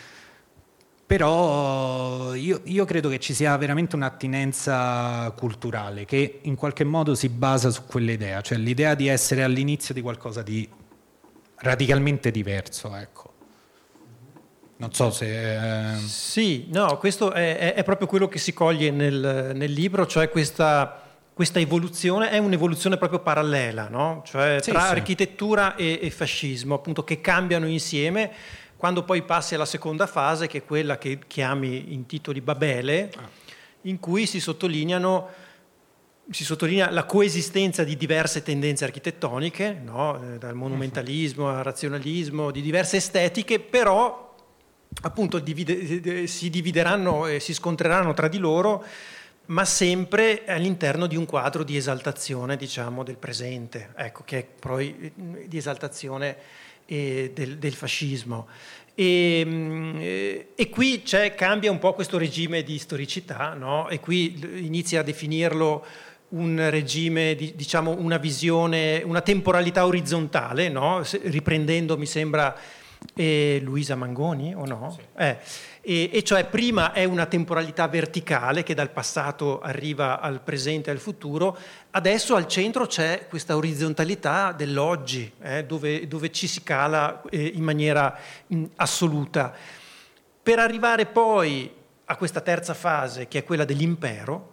Però io, io credo che ci sia veramente un'attinenza culturale che in qualche modo si basa su quell'idea, cioè l'idea di essere all'inizio di qualcosa di radicalmente diverso, ecco. Non so se... Eh... Sì, no, questo è, è proprio quello che si coglie nel, nel libro, cioè questa, questa evoluzione, è un'evoluzione proprio parallela, no? Cioè Sì, tra sì. architettura e, e fascismo, appunto, che cambiano insieme, quando poi passi alla seconda fase, che è quella che chiami in titoli Babele, in cui si sottolineano si sottolinea la coesistenza di diverse tendenze architettoniche, no? Dal monumentalismo al razionalismo, di diverse estetiche, però appunto divide, si divideranno e si scontreranno tra di loro, ma sempre all'interno di un quadro di esaltazione, diciamo, del presente, ecco, che è poi di esaltazione eh, del, del fascismo. E, e qui c'è, cambia un po' questo regime di storicità, no? E qui inizia a definirlo un regime, di, diciamo, una visione, una temporalità orizzontale, no? Riprendendo, mi sembra, eh, Luisa Mangoni, o no? Sì. Eh, e, e cioè prima è una temporalità verticale che dal passato arriva al presente e al futuro, adesso al centro c'è questa orizzontalità dell'oggi, eh, dove, dove ci si cala eh, in maniera mh, assoluta, per arrivare poi a questa terza fase, che è quella dell'impero,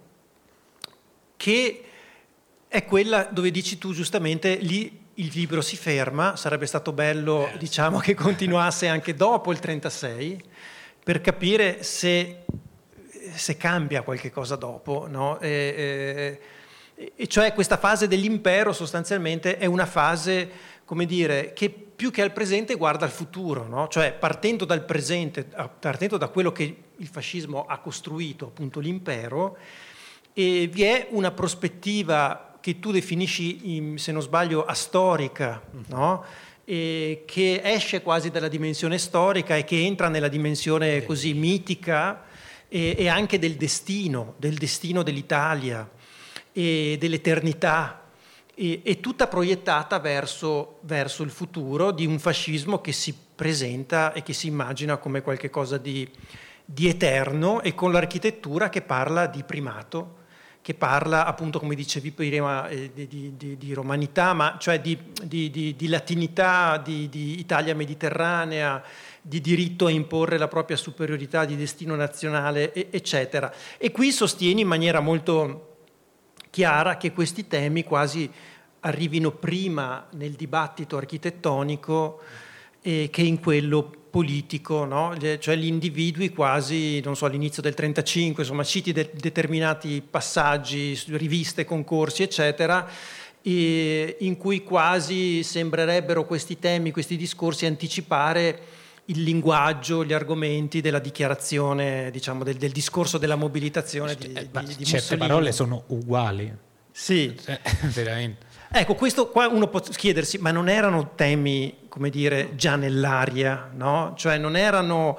che è quella dove dici tu giustamente, lì il libro si ferma, sarebbe stato bello, eh. diciamo, che continuasse anche dopo il trentasei, per capire se, se cambia qualche cosa dopo, no? E, e, e cioè questa fase dell'impero sostanzialmente è una fase, come dire, che più che al presente guarda al futuro, no? Cioè partendo dal presente, partendo da quello che il fascismo ha costruito, appunto l'impero, e vi è una prospettiva che tu definisci, in, se non sbaglio, astorica, no? E che esce quasi dalla dimensione storica e che entra nella dimensione così mitica e, e anche del destino, del destino dell'Italia e dell'eternità, e, e tutta proiettata verso, verso il futuro di un fascismo che si presenta e che si immagina come qualche cosa di, di eterno, e con l'architettura che parla di primato, che parla appunto, come dicevi prima, eh, di, di, di romanità, ma cioè di, di, di, di latinità, di, di Italia mediterranea, di diritto a imporre la propria superiorità di destino nazionale, e, eccetera. E qui sostieni in maniera molto chiara che questi temi quasi arrivino prima nel dibattito architettonico eh, che in quello politico, no? Cioè gli individui quasi, non so, all'inizio del trentacinque, insomma, citi de- determinati passaggi, riviste, concorsi, eccetera, e in cui quasi sembrerebbero questi temi, questi discorsi anticipare il linguaggio, gli argomenti della dichiarazione, diciamo, del, del discorso della mobilitazione di, eh, di, di certe Mussolini. Parole sono uguali. Sì. Cioè, veramente. Ecco, questo qua uno può chiedersi, ma non erano temi, come dire, già nell'aria, no? Cioè non erano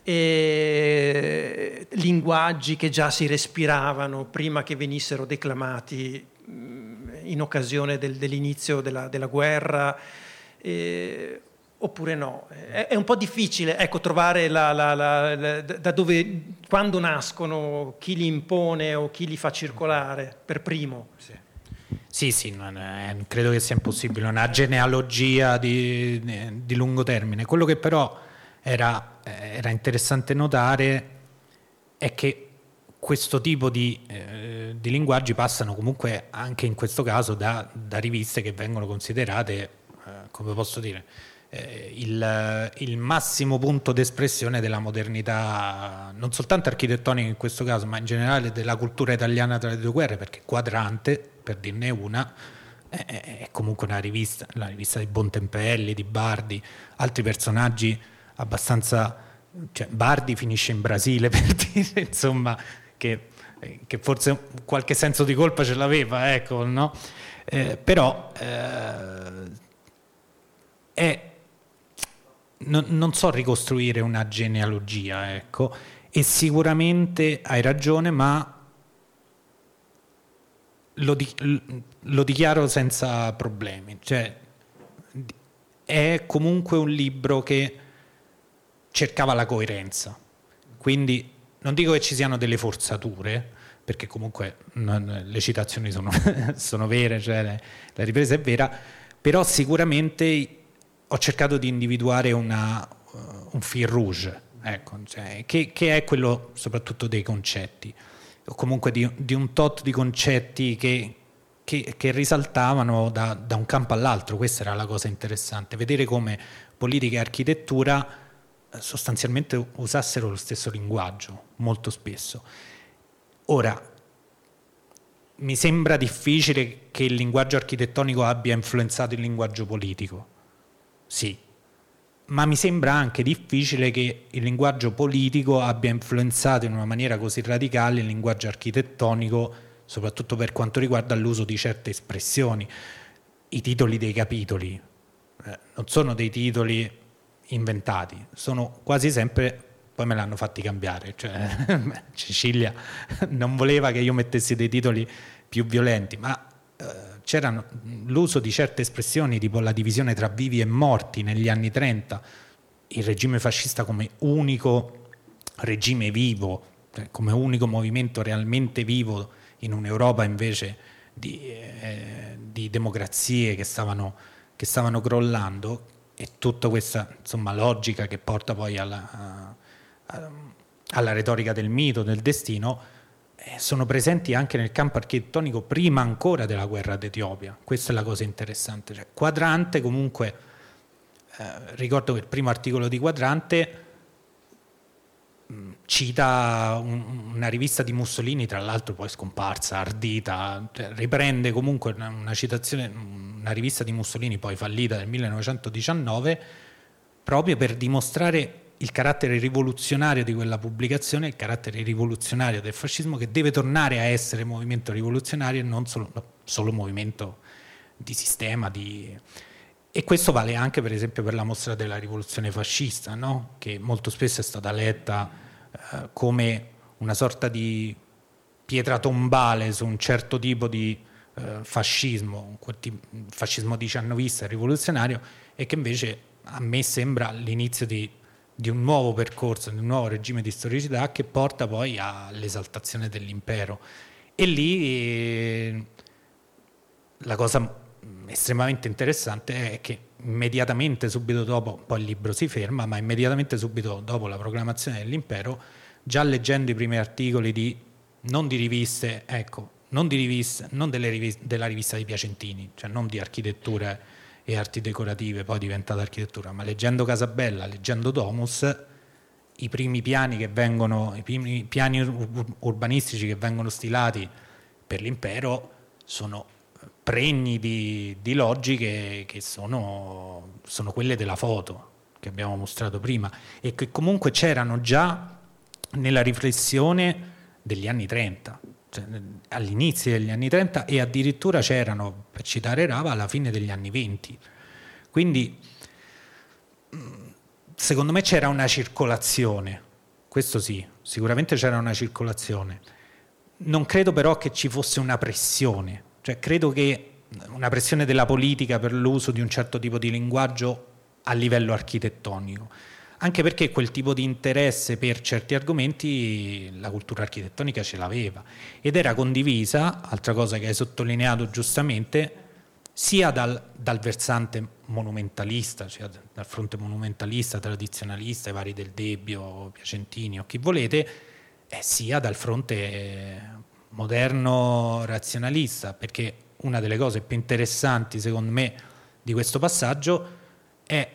eh, linguaggi che già si respiravano prima che venissero declamati mh, in occasione del, dell'inizio della, della guerra, eh, oppure no? È, è un po' difficile, ecco, trovare la, la, la, la, da dove, quando nascono, chi li impone o chi li fa circolare per primo. Sì, sì, sì, non è, credo che sia impossibile una genealogia di, di lungo termine. Quello che però era, era interessante notare è che questo tipo di, eh, di linguaggi passano comunque anche in questo caso da, da riviste che vengono considerate, eh, come posso dire, eh, il, il massimo punto d'espressione della modernità, non soltanto architettonica in questo caso, ma in generale della cultura italiana tra le due guerre, perché Quadrante, per dirne una, è, è comunque una rivista, la rivista di Bontempelli, di Bardi, altri personaggi abbastanza... Cioè, Bardi finisce in Brasile, per dire, insomma, che, che forse qualche senso di colpa ce l'aveva, ecco, no? Eh, però eh, è, non, non so ricostruire una genealogia, ecco, e sicuramente hai ragione, ma lo, di, lo dichiaro senza problemi. Cioè, è comunque un libro che cercava la coerenza, quindi non dico che ci siano delle forzature, perché comunque non, le citazioni sono, sono vere, cioè le, la ripresa è vera, però sicuramente ho cercato di individuare una, uh, un fil rouge, ecco, cioè, che, che è quello soprattutto dei concetti, o comunque di, di un tot di concetti che, che, che risaltavano da, da un campo all'altro. Questa era la cosa interessante, vedere come politica e architettura sostanzialmente usassero lo stesso linguaggio molto spesso. Ora, mi sembra difficile che il linguaggio architettonico abbia influenzato il linguaggio politico, sì, ma mi sembra anche difficile che il linguaggio politico abbia influenzato in una maniera così radicale il linguaggio architettonico, soprattutto per quanto riguarda l'uso di certe espressioni. I titoli dei capitoli eh, non sono dei titoli inventati, sono quasi sempre, poi me l'hanno fatti cambiare, cioè Cecilia non voleva che io mettessi dei titoli più violenti, ma eh, c'erano l'uso di certe espressioni tipo la divisione tra vivi e morti negli anni trenta, il regime fascista come unico regime vivo, cioè come unico movimento realmente vivo in un'Europa invece di, eh, di democrazie che stavano, che stavano crollando. E tutta questa, insomma, logica che porta poi alla, a, alla retorica del mito, del destino, eh, sono presenti anche nel campo architettonico prima ancora della guerra d'Etiopia. Questa è la cosa interessante. Cioè, Quadrante comunque, eh, ricordo che il primo articolo di Quadrante mh, cita un, una rivista di Mussolini, tra l'altro poi scomparsa, ardita, cioè, riprende comunque una, una citazione, una rivista di Mussolini poi fallita nel millenovecentodiciannove, proprio per dimostrare il carattere rivoluzionario di quella pubblicazione, il carattere rivoluzionario del fascismo, che deve tornare a essere movimento rivoluzionario e non solo, solo movimento di sistema. Di... E questo vale anche per esempio per la mostra della rivoluzione fascista, no? Che molto spesso è stata letta eh, come una sorta di pietra tombale su un certo tipo di fascismo, fascismo diciannovista rivoluzionario, e che invece a me sembra l'inizio di, di un nuovo percorso, di un nuovo regime di storicità che porta poi all'esaltazione dell'impero. E lì eh, la cosa estremamente interessante è che immediatamente subito dopo, poi il libro si ferma, ma immediatamente subito dopo la proclamazione dell'impero, già leggendo i primi articoli di, non di riviste, ecco, non, di riviste, non delle riviste, della rivista di Piacentini, cioè non di architettura e arti decorative, poi diventata architettura, ma leggendo Casabella, leggendo Domus, i primi piani che vengono, i primi piani ur- urbanistici che vengono stilati per l'impero sono pregni di, di logiche che sono, sono quelle della foto che abbiamo mostrato prima, e che comunque c'erano già nella riflessione degli anni trenta, cioè all'inizio degli anni trenta, e addirittura c'erano, per citare Rava, alla fine degli anni venti. Quindi secondo me c'era una circolazione, questo sì, sicuramente c'era una circolazione. Non credo però che ci fosse una pressione, cioè credo che una pressione della politica per l'uso di un certo tipo di linguaggio a livello architettonico, anche perché quel tipo di interesse per certi argomenti la cultura architettonica ce l'aveva ed era condivisa, altra cosa che hai sottolineato giustamente, sia dal, dal versante monumentalista, cioè dal fronte monumentalista, tradizionalista, i vari Del Debbio, Piacentini o chi volete, eh, sia dal fronte moderno razionalista, perché una delle cose più interessanti secondo me di questo passaggio è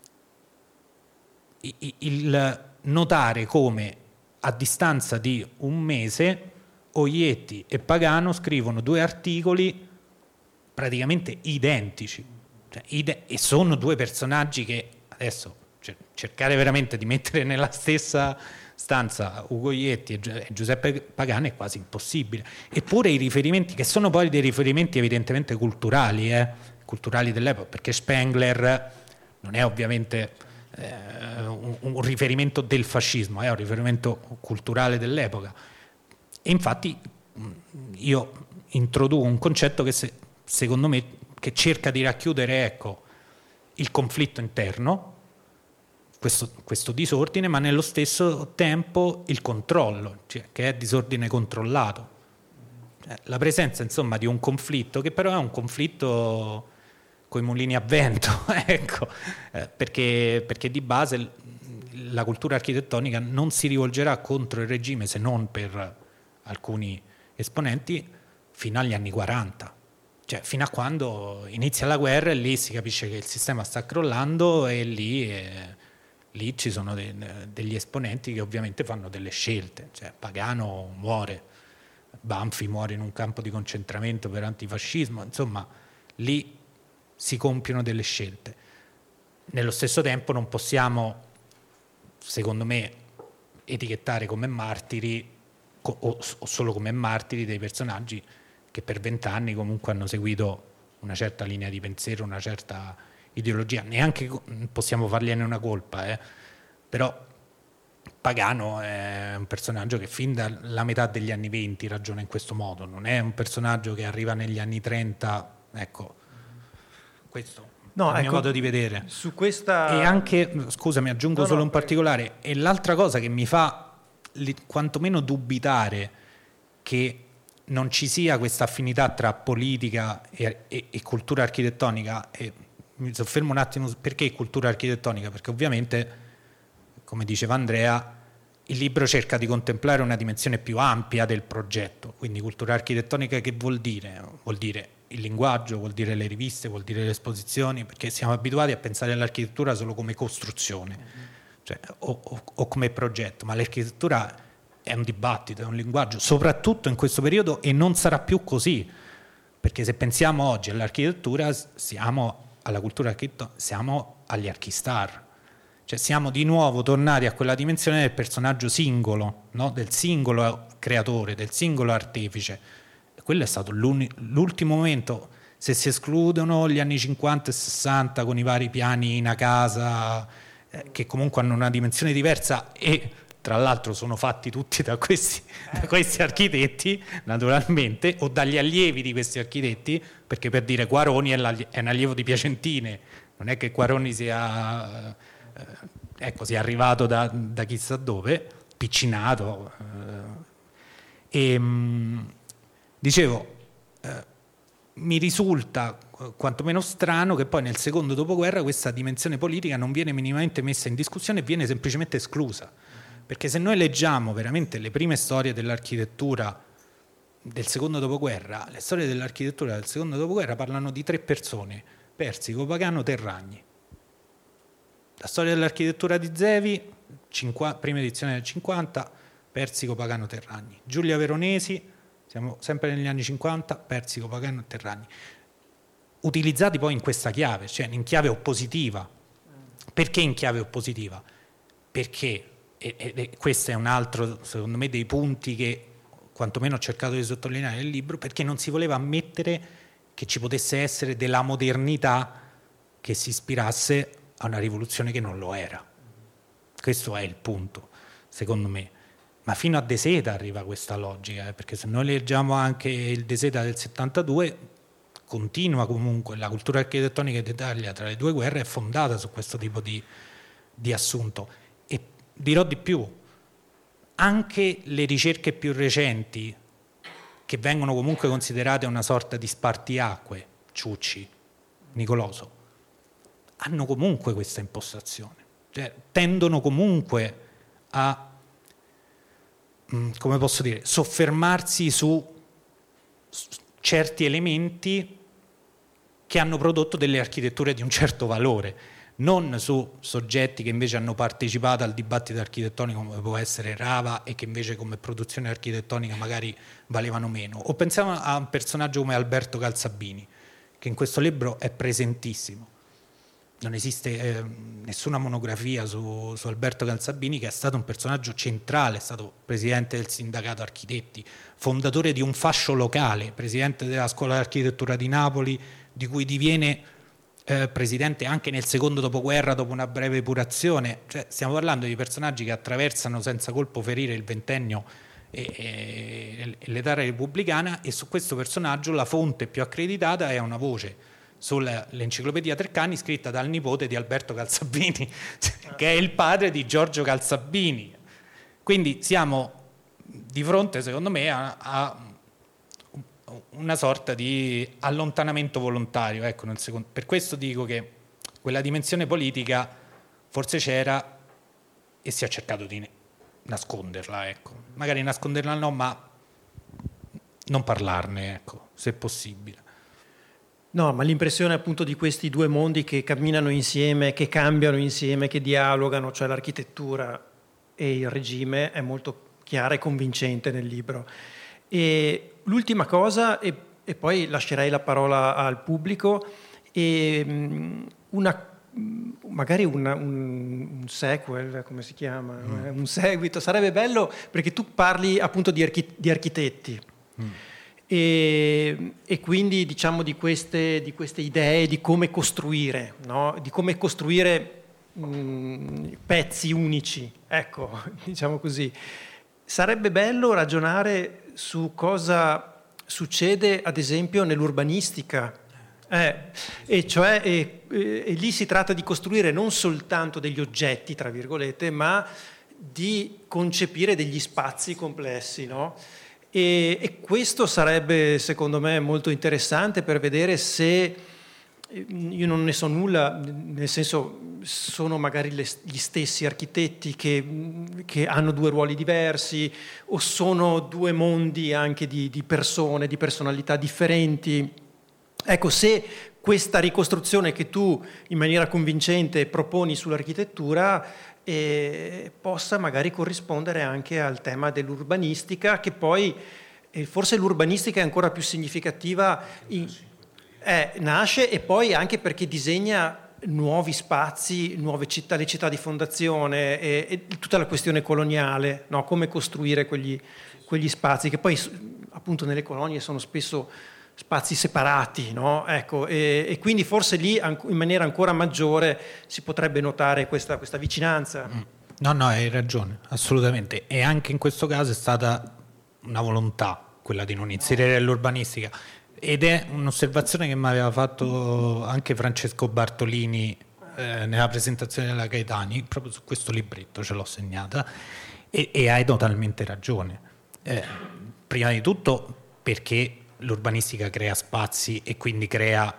il notare come a distanza di un mese Oglietti e Pagano scrivono due articoli praticamente identici, cioè, ide- e sono due personaggi che adesso cioè, cercare veramente di mettere nella stessa stanza Ugo Oglietti e, Gi- e Giuseppe Pagano è quasi impossibile, eppure i riferimenti, che sono poi dei riferimenti evidentemente culturali, eh, culturali dell'epoca, perché Spengler non è ovviamente eh, un, un riferimento del fascismo, è un riferimento culturale dell'epoca, e infatti io introduco un concetto che se, secondo me che cerca di racchiudere, ecco, il conflitto interno, questo, questo disordine, ma nello stesso tempo il controllo, cioè, che è disordine controllato. Cioè, la presenza, insomma, di un conflitto che però è un conflitto coi mulini a vento, ecco, eh, perché, perché di base la cultura architettonica non si rivolgerà contro il regime, se non per alcuni esponenti, fino agli anni quaranta. Cioè, fino a quando inizia la guerra e lì si capisce che il sistema sta crollando e lì, eh, lì ci sono de- degli esponenti che ovviamente fanno delle scelte. Cioè, Pagano muore, Banfi muore in un campo di concentramento per antifascismo, insomma, lì si compiono delle scelte. Nello stesso tempo non possiamo, secondo me, etichettare come martiri o, o solo come martiri dei personaggi che per vent'anni comunque hanno seguito una certa linea di pensiero, una certa ideologia. Neanche possiamo fargliene una colpa, eh. Però Pagano è un personaggio che fin dalla metà degli anni venti ragiona in questo modo, non è un personaggio che arriva negli anni trenta, ecco, questo no, è il ecco, mio modo di vedere. Su questa... E anche, scusami, aggiungo no, solo no, un particolare, e l'altra cosa che mi fa li, quantomeno dubitare che non ci sia questa affinità tra politica e, e, e cultura architettonica, e mi soffermo un attimo perché cultura architettonica, perché ovviamente, come diceva Andrea, il libro cerca di contemplare una dimensione più ampia del progetto, quindi cultura architettonica che vuol dire? Vuol dire il linguaggio, vuol dire le riviste, vuol dire le esposizioni, perché siamo abituati a pensare all'architettura solo come costruzione, cioè, o, o, o come progetto, ma l'architettura è un dibattito, è un linguaggio, soprattutto in questo periodo, e non sarà più così, perché se pensiamo oggi all'architettura, siamo alla cultura architettonica, siamo agli archistar, cioè siamo di nuovo tornati a quella dimensione del personaggio singolo, no? Del singolo creatore, del singolo artefice. E quello è stato l'ultimo momento, se si escludono gli anni cinquanta e sessanta con i vari piani in a casa, eh, che comunque hanno una dimensione diversa e tra l'altro sono fatti tutti da questi, da questi architetti, naturalmente, o dagli allievi di questi architetti, perché per dire Quaroni è, è un allievo di Piacentini, non è che Quaroni sia, eh, ecco, sia arrivato da, da chissà dove, piccinato. Eh, e mh, dicevo, eh, mi risulta quantomeno strano che poi nel secondo dopoguerra questa dimensione politica non viene minimamente messa in discussione e viene semplicemente esclusa. Perché se noi leggiamo veramente le prime storie dell'architettura del secondo dopoguerra, le storie dell'architettura del secondo dopoguerra parlano di tre persone: Persico, Pagano, Terragni. La storia dell'architettura di Zevi, cinqu- prima edizione del cinquanta, Persico, Pagano, Terragni. Giulia Veronesi, siamo sempre negli anni cinquanta, Persico, Pagano e Terragni. Utilizzati poi in questa chiave, cioè in chiave oppositiva. Perché in chiave oppositiva? Perché E, e questo è un altro, secondo me, dei punti che quantomeno ho cercato di sottolineare nel libro, perché non si voleva ammettere che ci potesse essere della modernità che si ispirasse a una rivoluzione che non lo era. Questo è il punto, secondo me. Ma fino a De Seta arriva questa logica, eh, perché se noi leggiamo anche il De Seta del settantadue, continua comunque, la cultura architettonica d'Italia tra le due guerre è fondata su questo tipo di, di assunto. E dirò di più, anche le ricerche più recenti, che vengono comunque considerate una sorta di spartiacque, Ciucci, Nicoloso, hanno comunque questa impostazione, cioè tendono comunque a, come posso dire, soffermarsi su certi elementi che hanno prodotto delle architetture di un certo valore, non su soggetti che invece hanno partecipato al dibattito architettonico come può essere Rava e che invece come produzione architettonica magari valevano meno. O pensiamo a un personaggio come Alberto Calzabini, che in questo libro è presentissimo. Non esiste eh, nessuna monografia su, su Alberto Calzabini, che è stato un personaggio centrale, è stato presidente del sindacato architetti, fondatore di un fascio locale, presidente della scuola d'architettura di Napoli, di cui diviene eh, presidente anche nel secondo dopoguerra dopo una breve epurazione. Cioè, stiamo parlando di personaggi che attraversano senza colpo ferire il ventennio e, e, e l'età repubblicana, e su questo personaggio la fonte più accreditata è una voce sull'enciclopedia Treccani scritta dal nipote di Alberto Calzabini, che è il padre di Giorgio Calzabini. Quindi siamo di fronte, secondo me, a, a una sorta di allontanamento volontario. Ecco, nel secondo, per questo dico che quella dimensione politica forse c'era e si è cercato di nasconderla. Ecco. Magari nasconderla no, ma non parlarne, ecco, se possibile. No, ma l'impressione appunto di questi due mondi che camminano insieme, che cambiano insieme, che dialogano, cioè l'architettura e il regime, è molto chiara e convincente nel libro. E l'ultima cosa, e, e poi lascerei la parola al pubblico, e una, magari una, un, un sequel, come si chiama? Mm. Un seguito, sarebbe bello, perché tu parli appunto di, archi, di architetti. Mm. E, e quindi diciamo di queste, di queste idee di come costruire, no? Di come costruire mh, pezzi unici, ecco, diciamo così. Sarebbe bello ragionare su cosa succede ad esempio nell'urbanistica, eh, e cioè e, e, e lì si tratta di costruire non soltanto degli oggetti, tra virgolette, ma di concepire degli spazi complessi, no? E, e questo sarebbe secondo me molto interessante per vedere se, io non ne so nulla, nel senso sono magari le, gli stessi architetti che, che hanno due ruoli diversi, o sono due mondi anche di, di persone, di personalità differenti. Ecco, se questa ricostruzione che tu in maniera convincente proponi sull'architettura e possa magari corrispondere anche al tema dell'urbanistica, che poi eh, forse l'urbanistica è ancora più significativa, in, eh, nasce e poi anche perché disegna nuovi spazi, nuove città, le città di fondazione e, e tutta la questione coloniale, no? Come costruire quegli, quegli spazi che poi appunto nelle colonie sono spesso spazi separati, no? Ecco, e, e quindi forse lì in maniera ancora maggiore si potrebbe notare questa, questa vicinanza. No, no, hai ragione, assolutamente. E anche in questo caso è stata una volontà quella di non inserire l'urbanistica. Ed è un'osservazione che mi aveva fatto anche Francesco Bartolini eh, nella presentazione della Gaetani, proprio su questo libretto ce l'ho segnata, e, e hai totalmente ragione. Eh, prima di tutto perché l'urbanistica crea spazi e quindi crea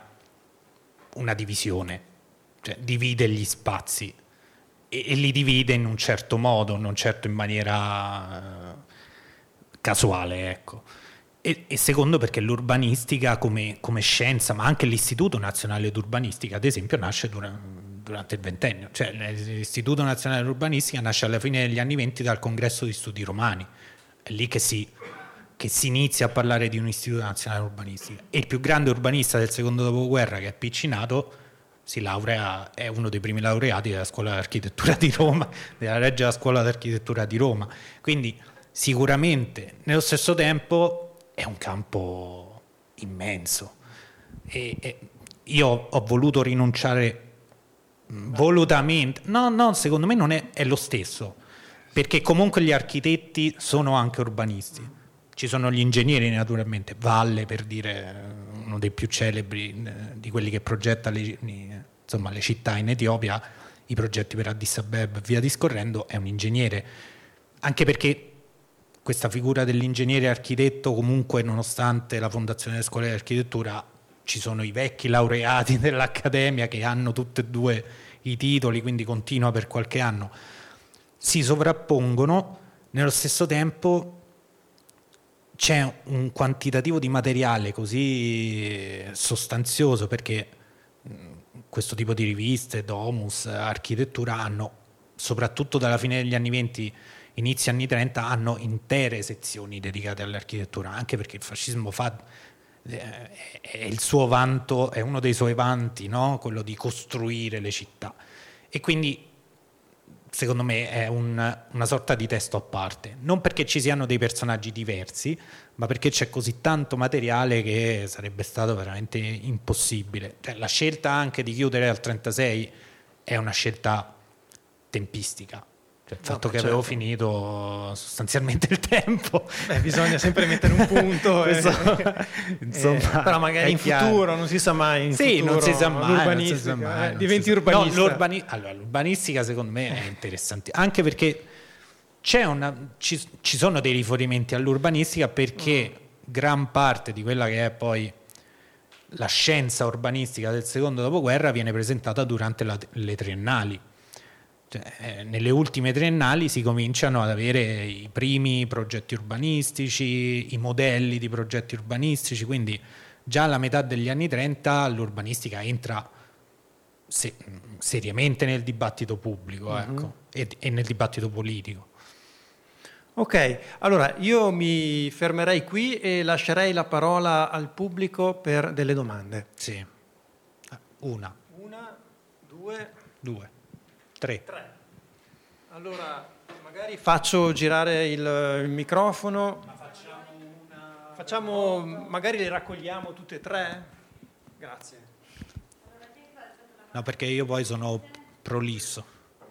una divisione, cioè divide gli spazi e, e li divide in un certo modo, non certo in maniera uh, casuale, ecco. E, e secondo perché l'urbanistica come, come scienza, ma anche l'Istituto Nazionale d'Urbanistica, ad esempio, nasce durante, durante il ventennio, cioè l'Istituto Nazionale d'Urbanistica nasce alla fine degli anni venti dal Congresso di Studi Romani, è lì che si che si inizia a parlare di un istituto nazionale urbanistica, e il più grande urbanista del secondo dopoguerra, che è Piccinato, si laurea, è uno dei primi laureati della Scuola d'Architettura di Roma, della Regia Scuola d'Architettura di Roma. Quindi sicuramente nello stesso tempo è un campo immenso, e, e io ho voluto rinunciare volutamente, no, no, secondo me non è, è lo stesso, perché comunque gli architetti sono anche urbanisti. Ci sono gli ingegneri naturalmente, Valle per dire un uno dei più celebri, di quelli che progetta le, insomma, le città in Etiopia, i progetti per Addis Abeba e via discorrendo, è un ingegnere, anche perché questa figura dell'ingegnere architetto, comunque nonostante la fondazione delle scuole di architettura ci sono i vecchi laureati dell'accademia che hanno tutti e due i titoli, quindi continua per qualche anno, si sovrappongono. Nello stesso tempo c'è un quantitativo di materiale così sostanzioso, perché questo tipo di riviste, Domus, architettura, hanno, soprattutto dalla fine degli anni venti, inizi anni trenta, hanno intere sezioni dedicate all'architettura, anche perché il fascismo fa, è il suo vanto, è uno dei suoi vanti, no? Quello di costruire le città, e quindi secondo me è un, una sorta di testo a parte, non perché ci siano dei personaggi diversi, ma perché c'è così tanto materiale che sarebbe stato veramente impossibile. Cioè, la scelta anche di chiudere al trentasei è una scelta tempistica. Cioè, il fatto no, che certo. avevo finito sostanzialmente il tempo. Beh, bisogna sempre mettere un punto. Questo, eh, insomma, eh, però magari in chiaro. futuro, non si sa mai. In sì, futuro, non si sa mai. L'urbanistica, non si sa mai, eh, diventi urbanista. No, l'urbani- allora, l'urbanistica secondo me è interessante, anche perché c'è una, ci, ci sono dei riferimenti all'urbanistica, perché mm. gran parte di quella che è poi la scienza urbanistica del secondo dopoguerra viene presentata durante la, le triennali. Cioè, nelle ultime triennali si cominciano ad avere i primi progetti urbanistici, i modelli di progetti urbanistici, quindi già alla metà degli anni trenta l'urbanistica entra se, seriamente nel dibattito pubblico, mm-hmm. ecco, e, e nel dibattito politico. Ok, allora io mi fermerei qui e lascerei la parola al pubblico per delle domande. Sì, una. Una, due... Due. Tre. Tre. Allora, magari faccio girare il, il microfono. Ma facciamo una... Facciamo, magari le raccogliamo tutte e tre? Grazie. No, perché io poi sono prolisso.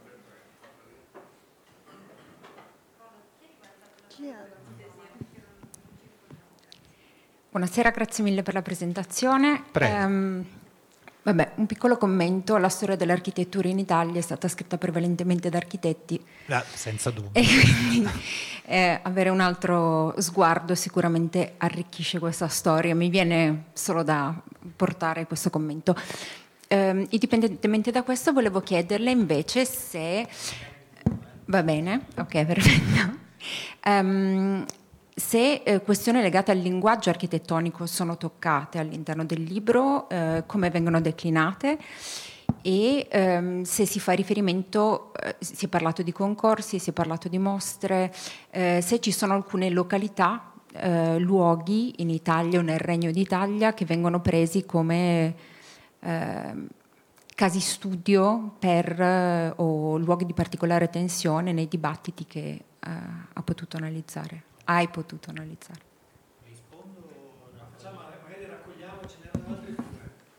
Buonasera, grazie mille per la presentazione. Prego. Um, Vabbè, un piccolo commento: la storia dell'architettura in Italia è stata scritta prevalentemente da architetti. Ah, senza dubbio. E quindi eh, avere un altro sguardo sicuramente arricchisce questa storia. Mi viene solo da portare questo commento. Eh, indipendentemente da questo, volevo chiederle invece se... Va bene? Ok, perfetto. Um, Se eh, questioni legate al linguaggio architettonico sono toccate all'interno del libro, eh, come vengono declinate, e ehm, se si fa riferimento, eh, si è parlato di concorsi, si è parlato di mostre, eh, se ci sono alcune località, eh, luoghi in Italia o nel Regno d'Italia che vengono presi come eh, casi studio per, eh, o luoghi di particolare tensione nei dibattiti che eh, ha potuto analizzare. Hai potuto analizzare. Rispondo, no, facciamo, magari raccogliamo, ce n'erano altre due.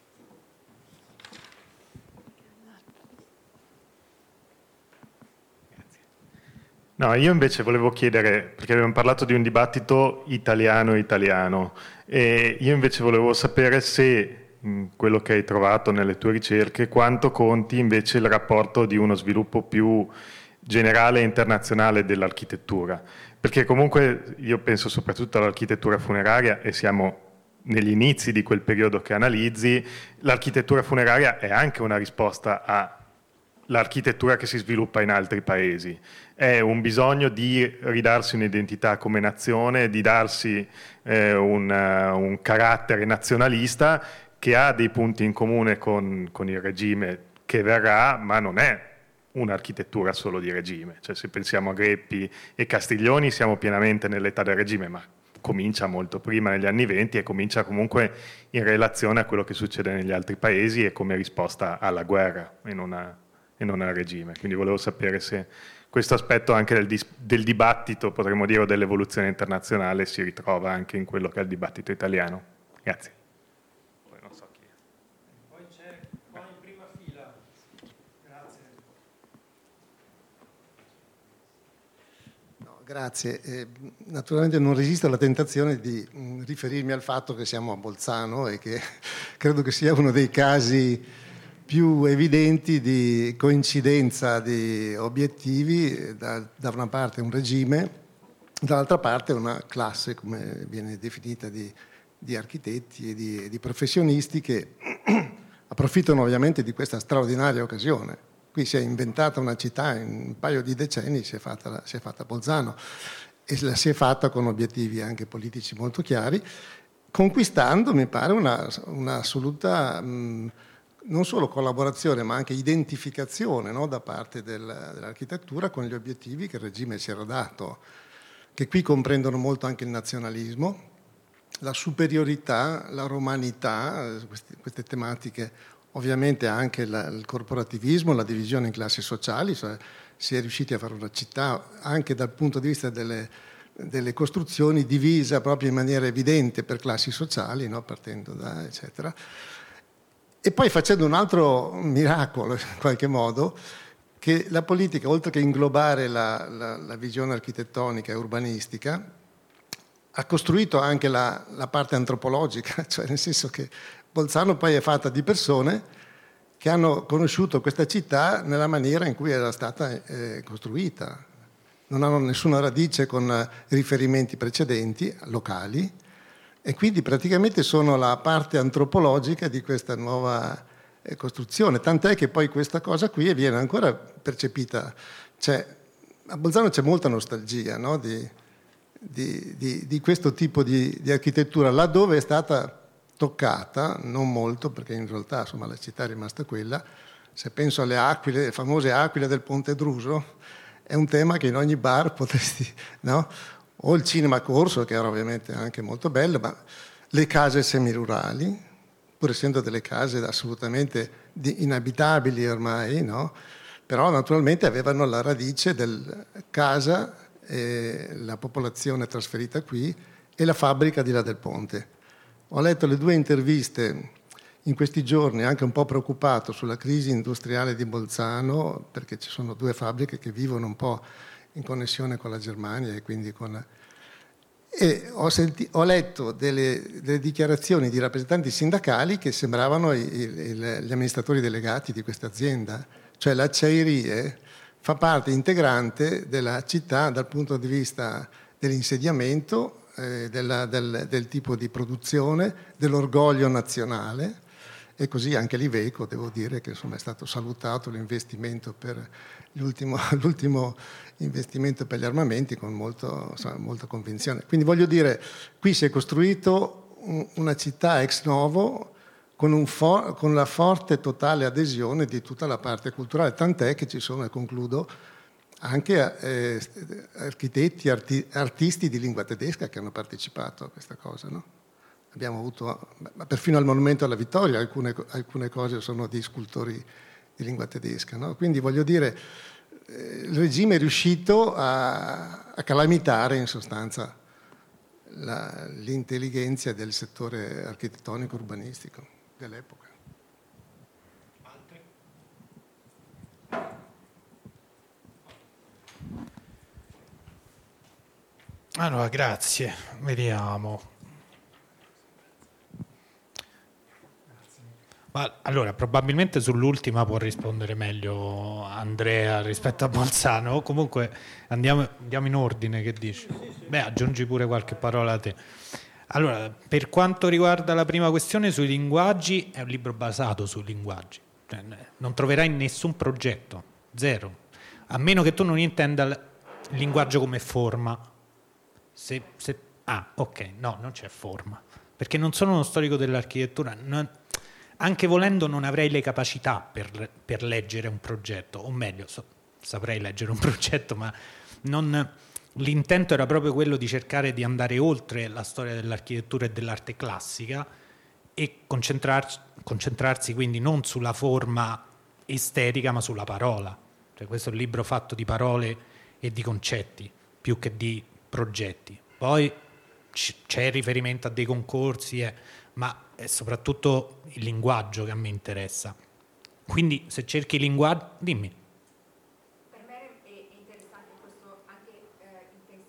Grazie. No, io invece volevo chiedere, perché abbiamo parlato di un dibattito italiano-italiano, e io invece volevo sapere se mh, quello che hai trovato nelle tue ricerche, quanto conti invece il rapporto di uno sviluppo più generale e internazionale dell'architettura. Perché comunque io penso soprattutto all'architettura funeraria, e siamo negli inizi di quel periodo che analizzi. L'architettura funeraria è anche una risposta all'architettura che si sviluppa in altri paesi. È un bisogno di ridarsi un'identità come nazione, di darsi eh, un, uh, un carattere nazionalista che ha dei punti in comune con, con il regime che verrà, ma non è un'architettura solo di regime. Cioè, se pensiamo a Greppi e Castiglioni siamo pienamente nell'età del regime, ma comincia molto prima, negli anni venti, e comincia comunque in relazione a quello che succede negli altri paesi e come risposta alla guerra e non, a, e non al regime. Quindi volevo sapere se questo aspetto anche del, dis, del dibattito, potremmo dire, o dell'evoluzione internazionale si ritrova anche in quello che è il dibattito italiano. Grazie. Poi non so chi è. Poi c'è qua in prima fila. Grazie. Grazie. Eh, naturalmente non resisto alla tentazione di mh, riferirmi al fatto che siamo a Bolzano e che credo che sia uno dei casi più evidenti di coincidenza di obiettivi, da, da una parte un regime, dall'altra parte una classe, come viene definita, di, di architetti e di, di professionisti che approfittano ovviamente di questa straordinaria occasione. Qui si è inventata una città, in un paio di decenni si è fatta, si è fatta Bolzano, e la si è fatta con obiettivi anche politici molto chiari, conquistando, mi pare, una, una assoluta mh, non solo collaborazione ma anche identificazione, no, da parte del, dell'architettura con gli obiettivi che il regime si era dato, che qui comprendono molto anche il nazionalismo, la superiorità, la romanità, queste, queste tematiche. Ovviamente anche la, il corporativismo, la divisione in classi sociali, cioè si è riusciti a fare una città anche dal punto di vista delle, delle costruzioni divisa proprio in maniera evidente per classi sociali, no? Partendo da eccetera. E poi facendo un altro miracolo in qualche modo, che la politica, oltre che inglobare la, la, la visione architettonica e urbanistica, ha costruito anche la, la parte antropologica, cioè nel senso che Bolzano poi è fatta di persone che hanno conosciuto questa città nella maniera in cui era stata eh, costruita. Non hanno nessuna radice con riferimenti precedenti, locali, e quindi praticamente sono la parte antropologica di questa nuova eh, costruzione. Tant'è che poi questa cosa qui viene ancora percepita. Cioè, a Bolzano c'è molta nostalgia, no? di, di, di, di questo tipo di, di architettura, laddove è stata toccata, non molto, perché in realtà insomma, la città è rimasta quella. Se penso alle aquile, le famose aquile del Ponte Druso, è un tema che in ogni bar potresti, no? O il cinema corso, che era ovviamente anche molto bello, ma le case semirurali, pur essendo delle case assolutamente inabitabili ormai, no? Però naturalmente avevano la radice del casa, e la popolazione trasferita qui, e la fabbrica di là del ponte. Ho letto le due interviste in questi giorni, anche un po' preoccupato sulla crisi industriale di Bolzano, perché ci sono due fabbriche che vivono un po' in connessione con la Germania e quindi con... E ho, senti... ho letto delle... delle dichiarazioni di rappresentanti sindacali che sembravano i... I... gli amministratori delegati di questa azienda, cioè l'acciaierie fa parte integrante della città dal punto di vista dell'insediamento, Eh, della, del, del tipo di produzione, dell'orgoglio nazionale, e così anche l'Iveco, devo dire che insomma, è stato salutato l'investimento per l'ultimo, l'ultimo investimento per gli armamenti con molto, insomma, molta convinzione. Quindi voglio dire, qui si è costruito un, una città ex novo con, un for, con la forte totale adesione di tutta la parte culturale, tant'è che ci sono, e concludo, anche eh, architetti, arti, artisti di lingua tedesca che hanno partecipato a questa cosa, no? Abbiamo avuto, ma perfino al Monumento alla Vittoria, alcune, alcune cose sono di scultori di lingua tedesca, no? Quindi voglio dire, eh, il regime è riuscito a, a calamitare in sostanza la, l'intelligenza del settore architettonico urbanistico dell'epoca. Allora, grazie. Vediamo. Ma, allora, probabilmente sull'ultima può rispondere meglio Andrea rispetto a Bolzano. Comunque andiamo, andiamo in ordine, che dici? Beh, aggiungi pure qualche parola a te. Allora, per quanto riguarda la prima questione sui linguaggi, è un libro basato sui linguaggi. Cioè, non troverai nessun progetto, zero. A meno che tu non intenda il linguaggio come forma. Se, se, ah, ok, no, non c'è forma, perché non sono uno storico dell'architettura, non, anche volendo non avrei le capacità per, per leggere un progetto, o meglio, so, saprei leggere un progetto, ma non, l'intento era proprio quello di cercare di andare oltre la storia dell'architettura e dell'arte classica e concentrarsi, concentrarsi quindi non sulla forma estetica, ma sulla parola. Cioè, questo è un libro fatto di parole e di concetti, più che di progetti. Poi c'è riferimento a dei concorsi, eh, ma è soprattutto il linguaggio che a me interessa. Quindi se cerchi linguaggio, dimmi. Per me è interessante questo anche eh, in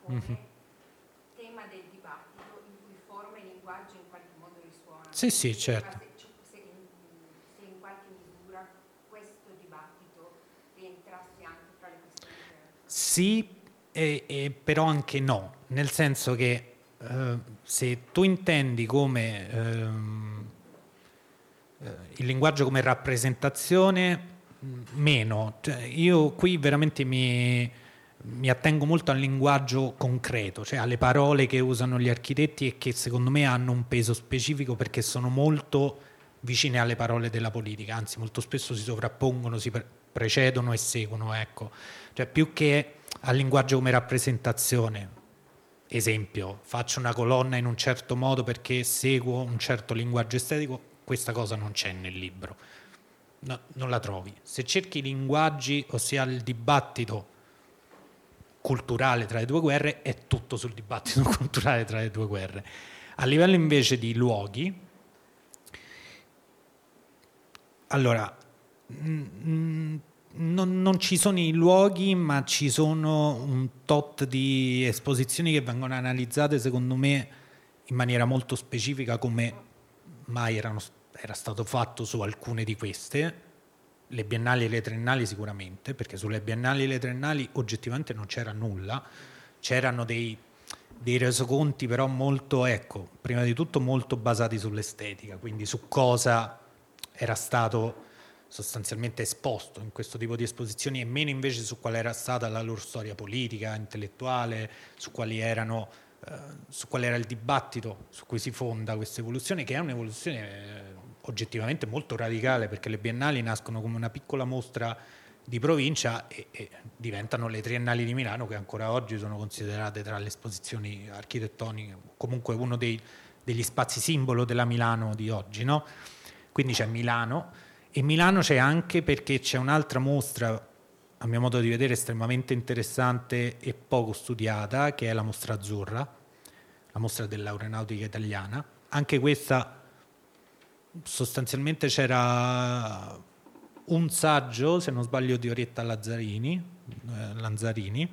come mm-hmm. tema del dibattito in cui forma e linguaggio in qualche modo risuonano. Sì, sì, certo. Se, se, se in qualche misura questo dibattito rientrasse anche tra le questioni. Sì, e, e però anche no, nel senso che eh, se tu intendi come ehm, eh, il linguaggio come rappresentazione, meno. Cioè, io qui veramente mi, mi attengo molto al linguaggio concreto, cioè alle parole che usano gli architetti e che secondo me hanno un peso specifico perché sono molto vicine alle parole della politica, anzi molto spesso si sovrappongono, si pre- precedono e seguono, ecco. Cioè più che al linguaggio come rappresentazione. Esempio, faccio una colonna in un certo modo perché seguo un certo linguaggio estetico, questa cosa non c'è nel libro. No, non la trovi. Se cerchi i linguaggi, ossia il dibattito culturale tra le due guerre, è tutto sul dibattito culturale tra le due guerre. A livello invece di luoghi, allora, mh, non, non ci sono i luoghi, ma ci sono un tot di esposizioni che vengono analizzate, secondo me, in maniera molto specifica, come mai erano era stato fatto su alcune di queste, le biennali e le triennali sicuramente, perché sulle biennali e le triennali oggettivamente non c'era nulla, c'erano dei, dei resoconti però molto, ecco, prima di tutto molto basati sull'estetica, quindi su cosa era stato sostanzialmente esposto in questo tipo di esposizioni e meno invece su qual era stata la loro storia politica, intellettuale, su quali erano eh, su qual era il dibattito su cui si fonda questa evoluzione, che è un'evoluzione eh, oggettivamente molto radicale, perché le biennali nascono come una piccola mostra di provincia e, e diventano le triennali di Milano, che ancora oggi sono considerate tra le esposizioni architettoniche, comunque uno dei, degli spazi simbolo della Milano di oggi, no? Quindi c'è Milano, e Milano c'è anche perché c'è un'altra mostra, a mio modo di vedere estremamente interessante e poco studiata, che è la mostra azzurra, la mostra dell'aeronautica italiana. Anche questa sostanzialmente c'era un saggio, se non sbaglio, di Orietta Lazzarini, eh, Lanzarini,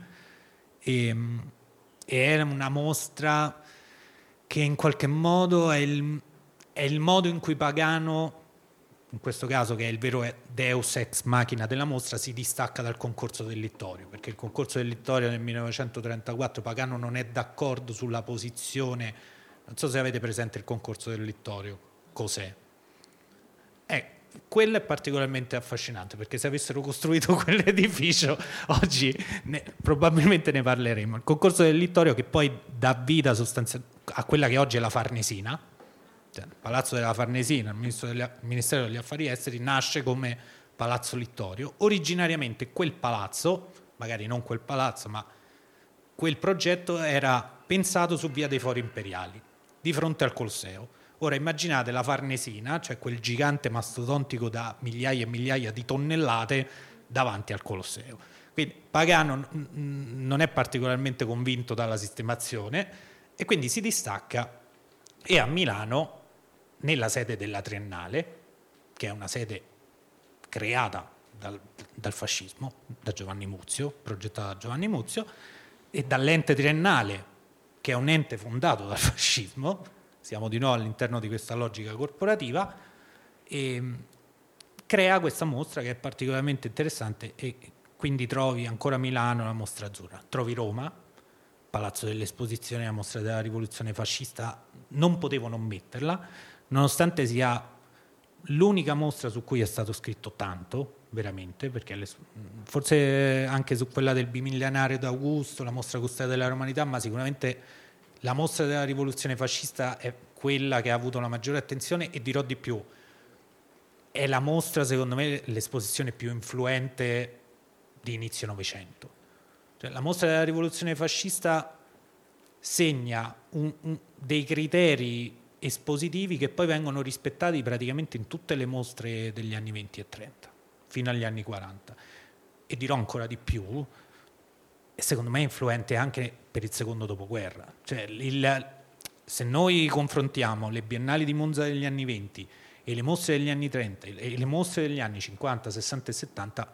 e, e era una mostra che in qualche modo è il, è il modo in cui Pagano, in questo caso che è il vero deus ex machina della mostra, si distacca dal concorso del Littorio, perché il concorso del Littorio nel millenovecentotrentaquattro Pagano non è d'accordo sulla posizione, non so se avete presente il concorso del Littorio, cos'è? Eh, quello è particolarmente affascinante, perché se avessero costruito quell'edificio oggi ne, probabilmente ne parleremo. Il concorso del Littorio, che poi dà vita sostanzialmente a quella che oggi è la Farnesina, cioè il Palazzo della Farnesina, il, Ministro degli, il Ministero degli Affari Esteri, nasce come Palazzo Littorio. Originariamente quel palazzo, magari non quel palazzo, ma quel progetto era pensato su Via dei Fori Imperiali, di fronte al Colosseo. Ora immaginate la Farnesina, cioè quel gigante mastodontico da migliaia e migliaia di tonnellate davanti al Colosseo. Quindi Pagano non è particolarmente convinto dalla sistemazione e quindi si distacca, e a Milano, nella sede della Triennale, che è una sede creata dal, dal fascismo, da Giovanni Muzio, progettata da Giovanni Muzio, e dall'ente triennale, che è un ente fondato dal fascismo, siamo di nuovo all'interno di questa logica corporativa, e crea questa mostra che è particolarmente interessante, e quindi trovi ancora a Milano la mostra azzurra, trovi Roma, Palazzo delle Esposizioni, la mostra della rivoluzione fascista, non potevo non metterla, nonostante sia l'unica mostra su cui è stato scritto tanto, veramente, perché le, forse anche su quella del bimillenario d'Augusto, la mostra custode della romanità, ma sicuramente la mostra della rivoluzione fascista è quella che ha avuto la maggiore attenzione, e dirò di più, è la mostra, secondo me, l'esposizione più influente di inizio Novecento. Cioè, la mostra della rivoluzione fascista segna un, un, dei criteri espositivi che poi vengono rispettati praticamente in tutte le mostre degli anni venti e trenta, fino agli anni quaranta. E dirò ancora di più, e secondo me è influente anche per il secondo dopoguerra. Cioè, il, se noi confrontiamo le biennali di Monza degli anni venti e le mostre degli anni trenta e le mostre degli anni cinquanta, sessanta e settanta,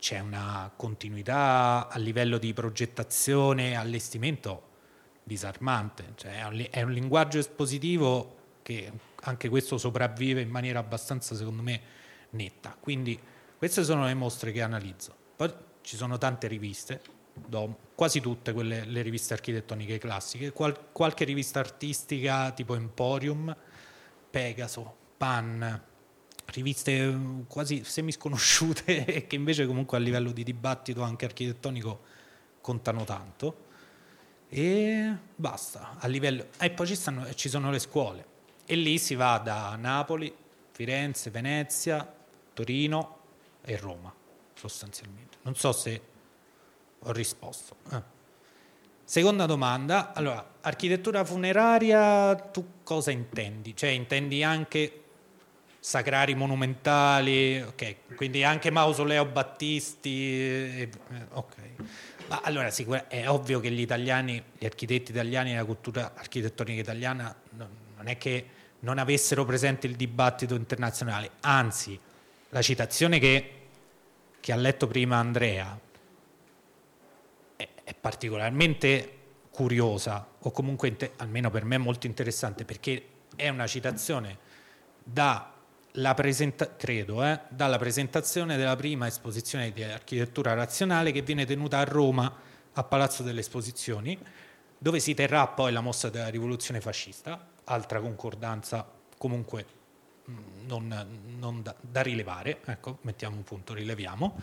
c'è una continuità a livello di progettazione, allestimento disarmante, cioè è un, è un linguaggio espositivo che anche questo sopravvive in maniera abbastanza, secondo me, netta. Quindi queste sono le mostre che analizzo. Poi ci sono tante riviste, quasi tutte quelle, le riviste architettoniche classiche, qual, qualche rivista artistica tipo Emporium, Pegaso, Pan, riviste quasi semisconosciute e che invece comunque a livello di dibattito anche architettonico contano tanto. E basta, a livello... E poi ci, stanno, ci sono le scuole, e lì si va da Napoli, Firenze, Venezia, Torino e Roma, sostanzialmente. Non so se ho risposto. Eh. Seconda domanda, allora, architettura funeraria, tu cosa intendi? Cioè intendi anche sacrari monumentali, ok, quindi anche mausoleo Battisti, eh, ok. Ma allora sicur- è ovvio che gli italiani, gli architetti italiani e la cultura architettonica italiana non, non è che non avessero presente il dibattito internazionale, anzi la citazione che, che ha letto prima Andrea è, è particolarmente curiosa, o comunque inter- almeno per me molto interessante, perché è una citazione da la presenta- credo, eh, dalla presentazione della prima esposizione di architettura razionale che viene tenuta a Roma a Palazzo delle Esposizioni, dove si terrà poi la mostra della rivoluzione fascista, altra concordanza comunque non, non da, da rilevare, ecco, mettiamo un punto, rileviamo.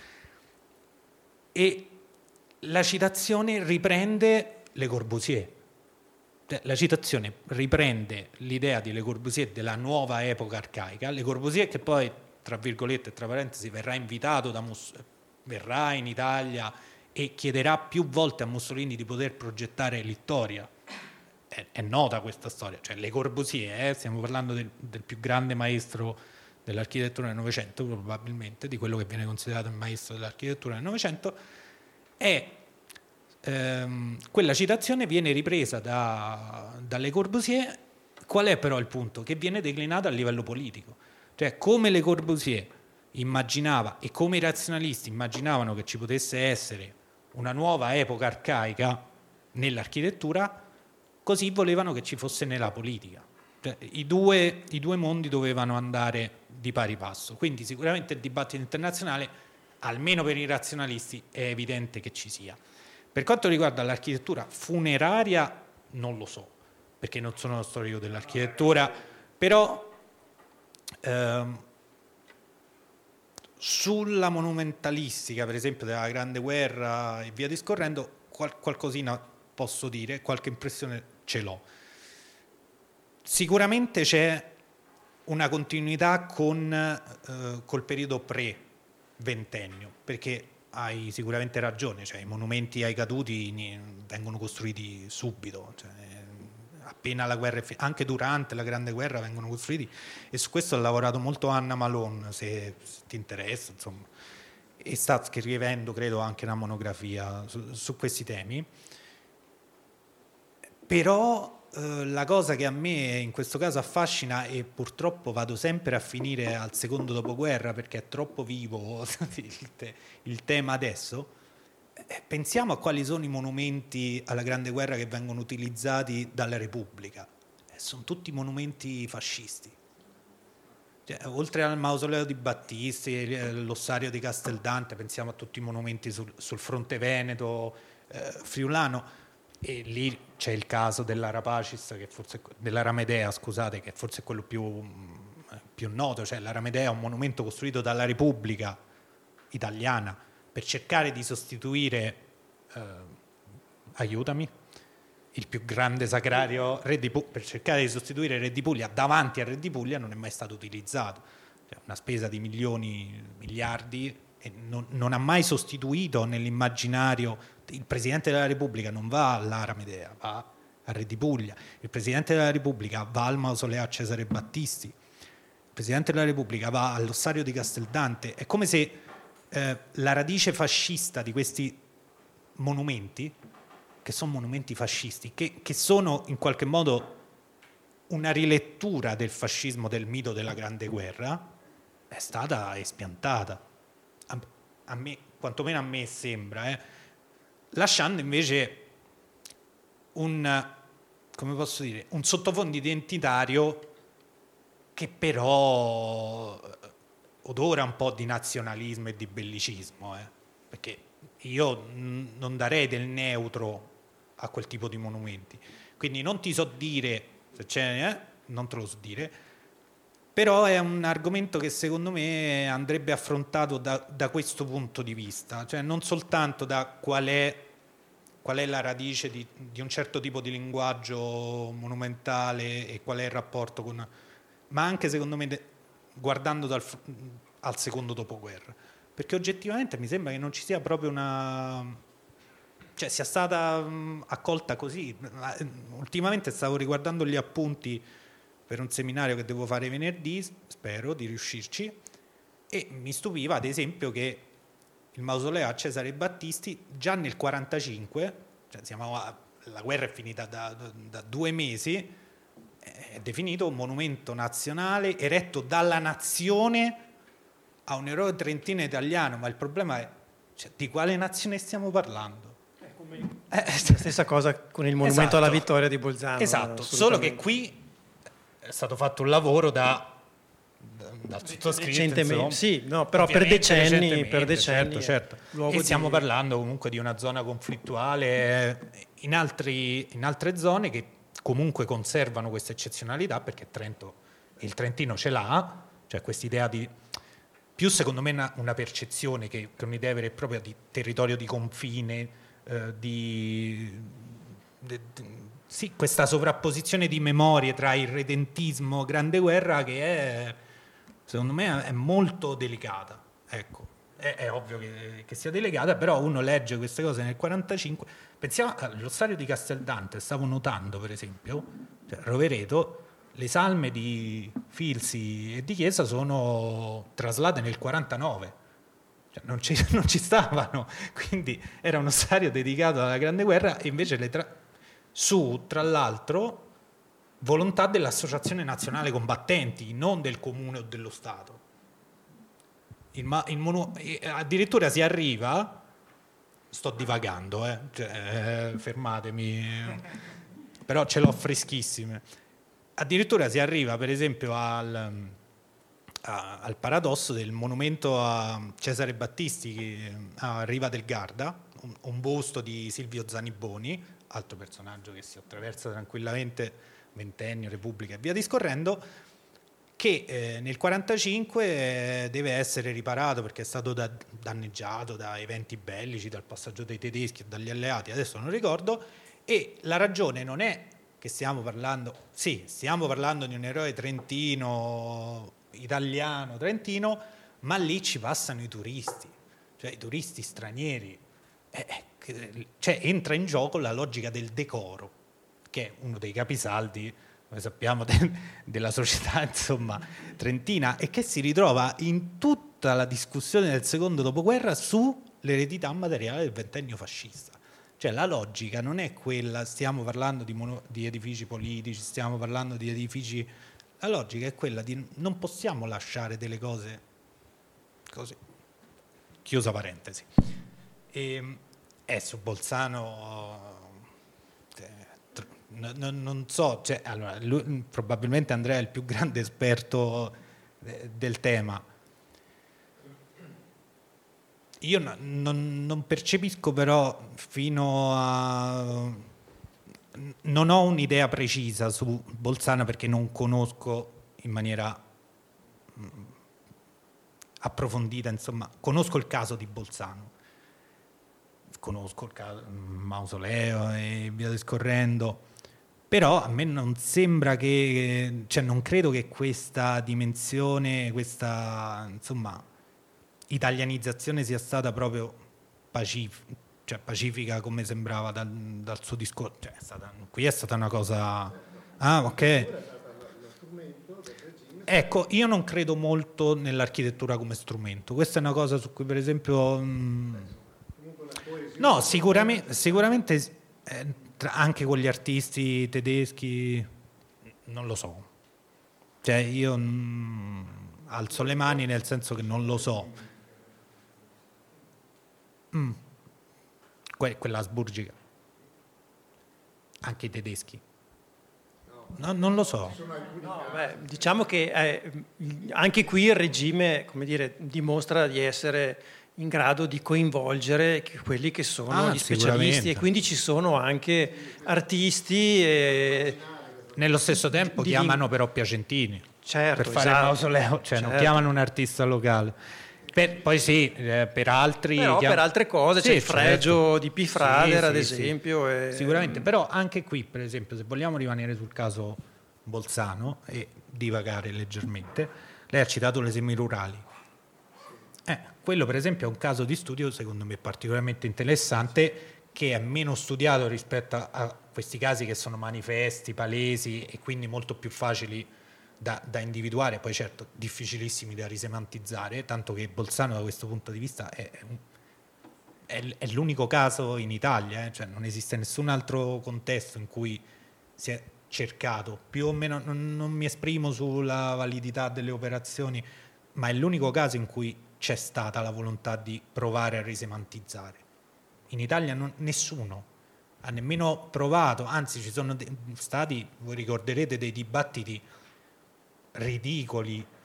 E la citazione riprende Le Corbusier. La citazione riprende l'idea di Le Corbusier della nuova epoca arcaica. Le Corbusier che poi, tra virgolette e tra parentesi, verrà invitato da Mus- verrà in Italia e chiederà più volte a Mussolini di poter progettare Littoria. È, è nota questa storia, cioè Le Corbusier, eh, stiamo parlando del, del più grande maestro dell'architettura del Novecento, probabilmente, di quello che viene considerato il maestro dell'architettura del Novecento, è Ehm, quella citazione viene ripresa da, da Le Corbusier. Qual è però il punto? Che viene declinata a livello politico, cioè come Le Corbusier immaginava e come i razionalisti immaginavano che ci potesse essere una nuova epoca arcaica nell'architettura, così volevano che ci fosse nella politica. Cioè, i, due, i due mondi dovevano andare di pari passo. Quindi sicuramente il dibattito internazionale, almeno per i razionalisti, è evidente che ci sia. Per quanto riguarda l'architettura funeraria, non lo so, perché non sono storico dell'architettura, però ehm, sulla monumentalistica, per esempio, della Grande Guerra e via discorrendo, qual- qualcosina posso dire, qualche impressione ce l'ho. Sicuramente c'è una continuità con eh, col periodo pre-ventennio, perché hai sicuramente ragione, cioè i monumenti ai caduti vengono costruiti subito, cioè, appena la guerra è finita, anche durante la Grande Guerra vengono costruiti, e su questo ha lavorato molto Anna Malone, se, se ti interessa, insomma, e sta scrivendo, credo, anche una monografia su, su questi temi. Però eh, la cosa che a me in questo caso affascina, e purtroppo vado sempre a finire al secondo dopoguerra perché è troppo vivo il, te, il tema adesso, eh, pensiamo a quali sono i monumenti alla Grande Guerra che vengono utilizzati dalla Repubblica. Eh, sono tutti monumenti fascisti. Cioè, oltre al mausoleo di Battisti, l'ossario di Casteldante, pensiamo a tutti i monumenti sul, sul fronte veneto, eh, friulano. E lì c'è il caso dell'Ara Pacis, che forse dell'Ara Medea, scusate, che forse è quello più, più noto, cioè l'Ara Medea è un monumento costruito dalla Repubblica italiana per cercare di sostituire, eh, aiutami, il più grande sacrario Re di Puglia, per cercare di sostituire il Re di Puglia davanti al Re di Puglia non è mai stato utilizzato, cioè una spesa di milioni, miliardi, e non, non ha mai sostituito nell'immaginario. Il Presidente della Repubblica non va all'Ara Medea, va al Re di Puglia. Il Presidente della Repubblica va al mausoleo a Cesare Battisti. Il Presidente della Repubblica va all'ossario di Casteldante. È come se eh, la radice fascista di questi monumenti, che sono monumenti fascisti, che, che sono in qualche modo una rilettura del fascismo, del mito della Grande Guerra, è stata espiantata. a me, quantomeno a me sembra, eh, lasciando invece un, come posso dire, un sottofondo identitario che però odora un po' di nazionalismo e di bellicismo, eh, perché io n- non darei del neutro a quel tipo di monumenti, quindi non ti so dire se c'è, eh, non te lo so dire, però è un argomento che secondo me andrebbe affrontato da, da questo punto di vista, cioè non soltanto da qual è, qual è la radice di, di un certo tipo di linguaggio monumentale e qual è il rapporto con, ma anche secondo me de, guardando dal, al secondo dopoguerra, perché oggettivamente mi sembra che non ci sia proprio una, cioè sia stata mh, accolta così. Ultimamente stavo riguardando gli appunti per un seminario che devo fare venerdì, spero di riuscirci, e mi stupiva ad esempio che il mausoleo a Cesare Battisti già nel quarantacinque, cioè siamo a, la guerra è finita da, da, da due mesi, è definito un monumento nazionale eretto dalla nazione a un eroe trentino italiano, ma il problema è, cioè, di quale nazione stiamo parlando? Eh, la stessa cosa con il monumento esatto. alla vittoria di Bolzano. Esatto, solo che qui è stato fatto un lavoro da, da dal sottoscritto, insomma, sì, no, però per decenni, per decenni certo, certo. E stiamo di... parlando comunque di una zona conflittuale in, altri, in altre zone che comunque conservano questa eccezionalità, perché Trento, il Trentino ce l'ha, cioè quest'idea di, più secondo me una, una percezione che, che un'idea vera e propria di territorio di confine, eh, di, di, di sì, questa sovrapposizione di memorie tra irredentismo e grande guerra che è, secondo me è molto delicata, ecco. È, è ovvio che, che sia delicata, però uno legge queste cose nel quarantacinque. Pensiamo allo stadio di Casteldante, stavo notando per esempio, cioè Rovereto, le salme di Filzi e di Chiesa sono traslate nel quarantanove, cioè non, ci, non ci stavano, quindi era uno stadio dedicato alla grande guerra, e invece le tra- su, tra l'altro, volontà dell'Associazione Nazionale Combattenti, non del Comune o dello Stato. Il ma- il monu- addirittura si arriva, sto divagando, eh, cioè, eh, fermatemi, però ce l'ho freschissime. Addirittura si arriva, per esempio, al, a, al paradosso del monumento a Cesare Battisti a Riva del Garda, un, un busto di Silvio Zaniboni, altro personaggio che si attraversa tranquillamente ventennio, Repubblica e via discorrendo, che eh, nel quarantacinque eh, deve essere riparato perché è stato da, danneggiato da eventi bellici, dal passaggio dei tedeschi e dagli alleati, adesso non ricordo, e la ragione non è che stiamo parlando, sì, stiamo parlando di un eroe trentino, italiano, trentino, ma lì ci passano i turisti, cioè i turisti stranieri, eh, cioè entra in gioco la logica del decoro, che è uno dei capisaldi, come sappiamo, de- della società, insomma, trentina, e che si ritrova in tutta la discussione del secondo dopoguerra sull'eredità materiale del ventennio fascista. Cioè la logica non è quella, stiamo parlando di, mono- di edifici politici, stiamo parlando di edifici, la logica è quella di non possiamo lasciare delle cose così, chiusa parentesi. E, eh, su Bolzano eh, tr- n- non so, cioè, allora, lui, probabilmente Andrea è il più grande esperto eh, del tema. Io no, non, non percepisco però fino a... non ho un'idea precisa su Bolzano perché non conosco in maniera mh, approfondita, insomma, conosco il caso di Bolzano, conosco il caso, mausoleo e via discorrendo, però a me non sembra che, cioè non credo che questa dimensione, questa, insomma, italianizzazione sia stata proprio pacif- cioè pacifica come sembrava dal, dal suo discorso, cioè, è stata, qui è stata una cosa, ah ok, ecco, io non credo molto nell'architettura come strumento, questa è una cosa su cui per esempio mh, no, sicuramente, sicuramente eh, tra, anche con gli artisti tedeschi non lo so, cioè io mh, alzo le mani nel senso che non lo so. Mm. Que- quella asburgica. Anche i tedeschi. No, non lo so. No, beh, diciamo che eh, anche qui il regime, come dire, dimostra di essere in grado di coinvolgere quelli che sono Ah, gli specialisti, e quindi ci sono anche artisti. E nello stesso tempo di, chiamano però Piacentini, certo, per fare esatto, il mausoleo, cioè certo. non chiamano un artista locale. Per, poi sì, eh, per altri... Però chiam... per altre cose sì, c'è il fregio certo. di P. Frader, sì, ad sì, esempio. Sì. E... Sicuramente, però anche qui, per esempio, se vogliamo rimanere sul caso Bolzano e divagare leggermente, lei ha citato le semirurali. Eh, quello per esempio è un caso di studio secondo me particolarmente interessante, che è meno studiato rispetto a, a questi casi che sono manifesti, palesi e quindi molto più facili da, da individuare, poi certo difficilissimi da risemantizzare, tanto che Bolzano da questo punto di vista è, è, è l'unico caso in Italia, eh? Cioè non esiste nessun altro contesto in cui si è cercato, più o meno, non, non mi esprimo sulla validità delle operazioni, ma è l'unico caso in cui c'è stata la volontà di provare a risemantizzare. In Italia non, nessuno ha nemmeno provato, anzi ci sono de- stati, voi ricorderete, dei dibattiti ridicoli,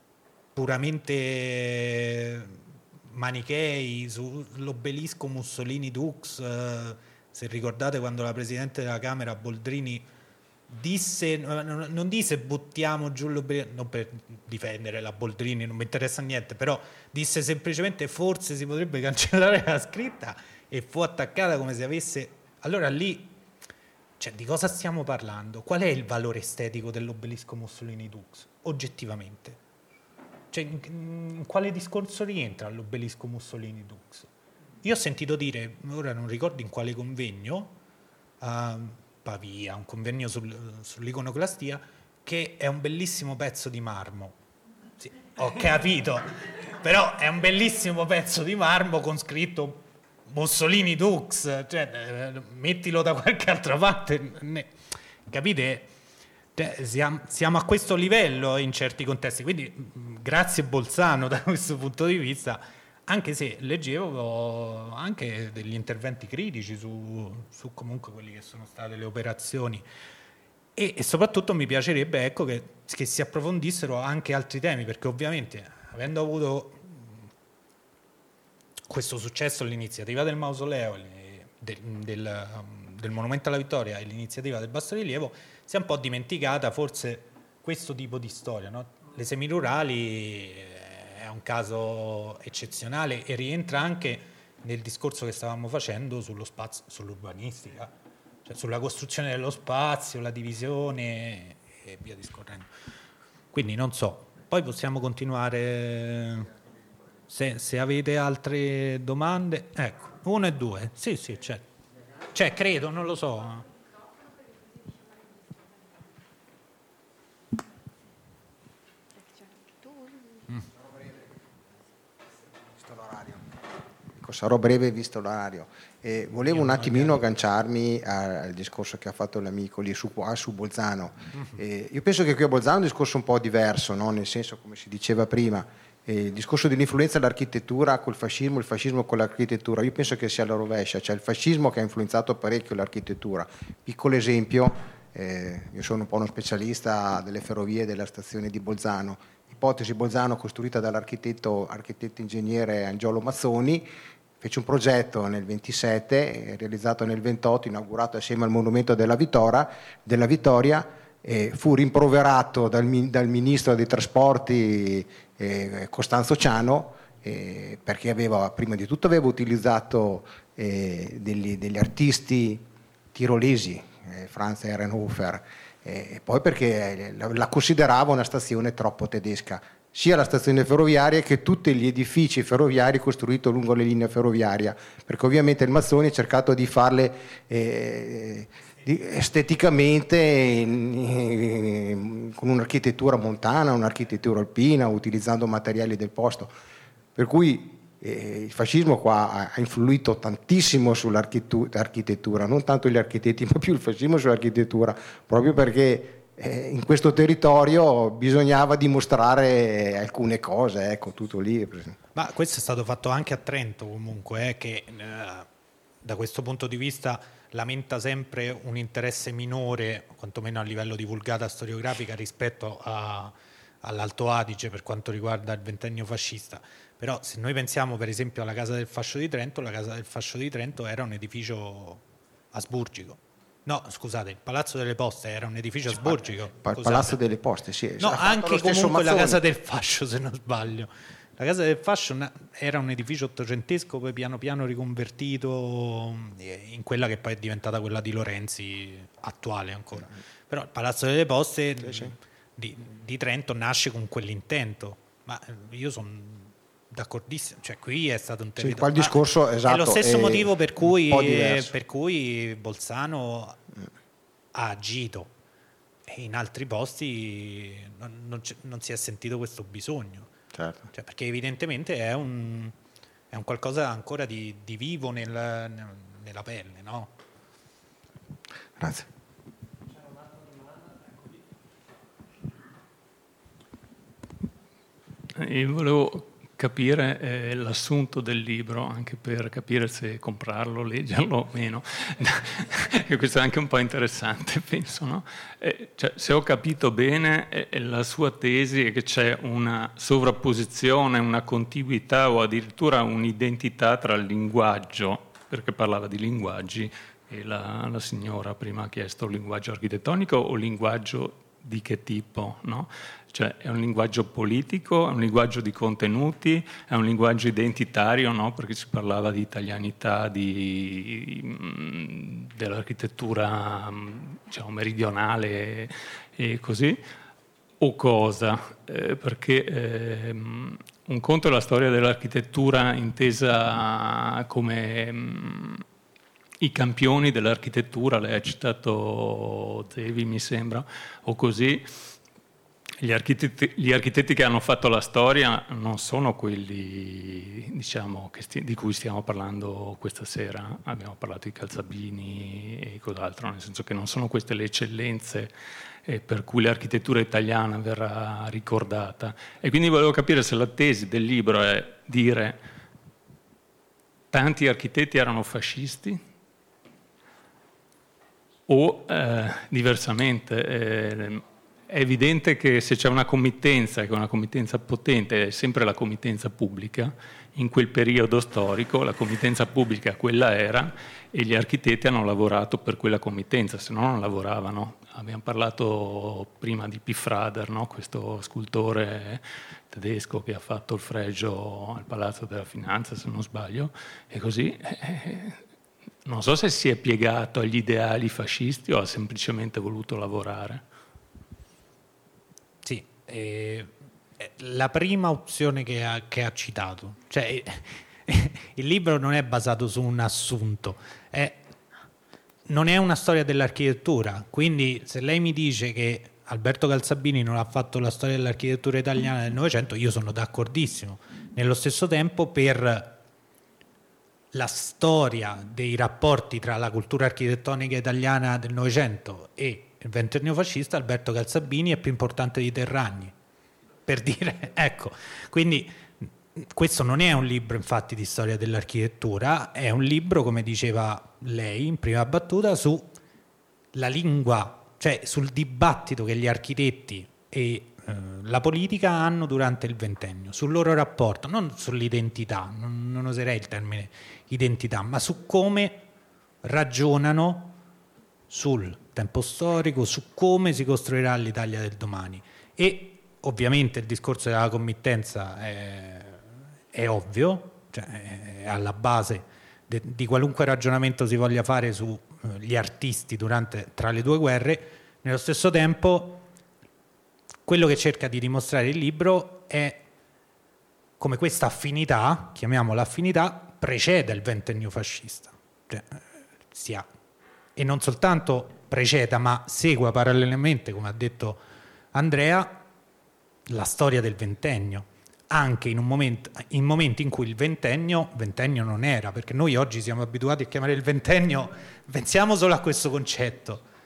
puramente manichei sull'obelisco Mussolini-Dux, eh, se ricordate quando la Presidente della Camera Boldrini disse, non disse buttiamo giù l'obelisco, non per difendere la Boldrini, non mi interessa niente, però disse semplicemente forse si potrebbe cancellare la scritta e fu attaccata come se avesse... Allora lì, cioè, di cosa stiamo parlando? Qual è il valore estetico dell'obelisco Mussolini-Dux, oggettivamente? Cioè, in, in quale discorso rientra l'obelisco Mussolini-Dux? Io ho sentito dire, ora non ricordo in quale convegno, a Pavia, un convegno sul, sull'iconoclastia, che è un bellissimo pezzo di marmo. Sì, ho capito, però è un bellissimo pezzo di marmo con scritto Mussolini Dux, cioè eh, mettilo da qualche altra parte, ne, capite? Cioè, siamo, siamo a questo livello in certi contesti, quindi mh, grazie Bolzano da questo punto di vista, anche se leggevo anche degli interventi critici su, su comunque quelli che sono state le operazioni e, e soprattutto mi piacerebbe, ecco, che, che si approfondissero anche altri temi, perché ovviamente avendo avuto questo successo, l'iniziativa del mausoleo, del, del, del Monumento alla Vittoria e l'iniziativa del bassorilievo, si è un po' dimenticata forse questo tipo di storia, no? Le semirurali è un caso eccezionale e rientra anche nel discorso che stavamo facendo sullo spazio, sull'urbanistica, cioè sulla costruzione dello spazio, la divisione e via discorrendo. Quindi non so, poi possiamo continuare... Se, se avete altre domande, ecco, uno e due, sì, sì, c'è, c'è, credo, non lo so. Mm. Visto l'orario. Ecco, sarò breve visto l'orario. E volevo Io un attimino agganciarmi al discorso che ha fatto l'amico lì su, su Bolzano. Mm-hmm. E io penso che qui a Bolzano è un discorso un po' diverso, no? Nel senso, come si diceva prima, il discorso dell'influenza dell'architettura col fascismo, il fascismo con l'architettura, io penso che sia la rovescia, cioè il fascismo che ha influenzato parecchio l'architettura. Piccolo esempio, eh, io sono un po' uno specialista delle ferrovie della stazione di Bolzano, ipotesi Bolzano costruita dall'architetto architetto ingegnere Angiolo Mazzoni, fece un progetto nel ventisette, realizzato nel ventotto, inaugurato assieme al Monumento della Vittoria, della Vittoria, eh, fu rimproverato dal, dal ministro dei trasporti eh, Costanzo Ciano eh, perché aveva, prima di tutto aveva utilizzato eh, degli, degli artisti tirolesi, eh, Franz Ehrenhofer, eh, e poi perché la, la considerava una stazione troppo tedesca, sia la stazione ferroviaria che tutti gli edifici ferroviari costruiti lungo le linee ferroviarie, perché ovviamente il Mazzoni ha cercato di farle eh, esteticamente eh, con un'architettura montana, un'architettura alpina, utilizzando materiali del posto, per cui eh, il fascismo qua ha, ha influito tantissimo sull'architettura, non tanto gli architetti ma più il fascismo sull'architettura, proprio perché eh, in questo territorio bisognava dimostrare alcune cose, ecco, tutto lì. Ma questo è stato fatto anche a Trento comunque, eh, che eh, da questo punto di vista lamenta sempre un interesse minore, quantomeno a livello di vulgata storiografica, rispetto a, all'Alto Adige per quanto riguarda il ventennio fascista. Però se noi pensiamo per esempio alla Casa del Fascio di Trento, la Casa del Fascio di Trento era un edificio asburgico. No, scusate, il Palazzo delle Poste era un edificio asburgico. Pa- Palazzo delle Poste, sì. No, anche comunque la Casa del Fascio, se non sbaglio. La Casa del Fascio era un edificio ottocentesco, poi piano piano riconvertito in quella che poi è diventata quella di Lorenzi, attuale ancora. Però il Palazzo delle Poste sì, sì. Di, di Trento nasce con quell'intento. Ma io sono d'accordissimo, cioè qui è stato un territorio. Sì, quel discorso, esatto, è lo stesso è motivo per cui, per cui Bolzano ha agito e in altri posti non, non, non si è sentito questo bisogno. Certo. Cioè, perché evidentemente è un, è un qualcosa ancora di, di vivo nel, nella pelle, no? Grazie. Io volevo capire eh, l'assunto del libro, anche per capire se comprarlo, leggerlo o meno. E questo è anche un po' interessante, penso, no? Eh, cioè, se ho capito bene, eh, la sua tesi è che c'è una sovrapposizione, una contiguità o addirittura un'identità tra il linguaggio, perché parlava di linguaggi, e la, la signora prima ha chiesto linguaggio architettonico o linguaggio di che tipo, no? Cioè è un linguaggio politico, è un linguaggio di contenuti, è un linguaggio identitario, no? Perché si parlava di italianità, di, dell'architettura, diciamo, meridionale e così, o cosa? Eh, perché eh, un conto è la storia dell'architettura intesa come mh, i campioni dell'architettura, lei ha citato Zevi, mi sembra, o così. Gli architetti, gli architetti che hanno fatto la storia non sono quelli, diciamo, che sti, di cui stiamo parlando questa sera. Abbiamo parlato di Calzabini e cos'altro, nel senso che non sono queste le eccellenze eh, per cui l'architettura italiana verrà ricordata. E quindi volevo capire se la tesi del libro è dire tanti architetti erano fascisti o eh, diversamente. Eh, È evidente che se c'è una committenza, che è una committenza potente, è sempre la committenza pubblica, in quel periodo storico la committenza pubblica quella era e gli architetti hanno lavorato per quella committenza, se no non lavoravano. Abbiamo parlato prima di Piffrader, no? Questo scultore tedesco che ha fatto il fregio al Palazzo della Finanza, se non sbaglio, e così... Eh, non so se si è piegato agli ideali fascisti o ha semplicemente voluto lavorare. Sì, eh, la prima opzione che ha, che ha citato, cioè eh, il libro non è basato su un assunto, è, non è una storia dell'architettura, quindi se lei mi dice che Alberto Calzabini non ha fatto la storia dell'architettura italiana del Novecento, io sono d'accordissimo. Nello stesso tempo, per la storia dei rapporti tra la cultura architettonica italiana del Novecento e il ventennio fascista, Alberto Calzabini è più importante di Terragni, per dire, ecco. Quindi questo non è un libro infatti di storia dell'architettura, è un libro, come diceva lei in prima battuta, su la lingua, cioè sul dibattito che gli architetti e eh, la politica hanno durante il ventennio, sul loro rapporto, non sull'identità, non, non oserei il termine identità, ma su come ragionano sul tempo storico, su come si costruirà l'Italia del domani. E ovviamente il discorso della committenza è, è ovvio, cioè è alla base de, di qualunque ragionamento si voglia fare sugli artisti durante, tra le due guerre. Nello stesso tempo, quello che cerca di dimostrare il libro è come questa affinità, chiamiamola affinità, precede il ventennio fascista. Cioè, sia, e non soltanto preceda, ma segua parallelamente, come ha detto Andrea, la storia del ventennio, anche in un momento, in momenti in cui il ventennio, ventennio non era, perché noi oggi siamo abituati a chiamare il ventennio, pensiamo solo a questo concetto.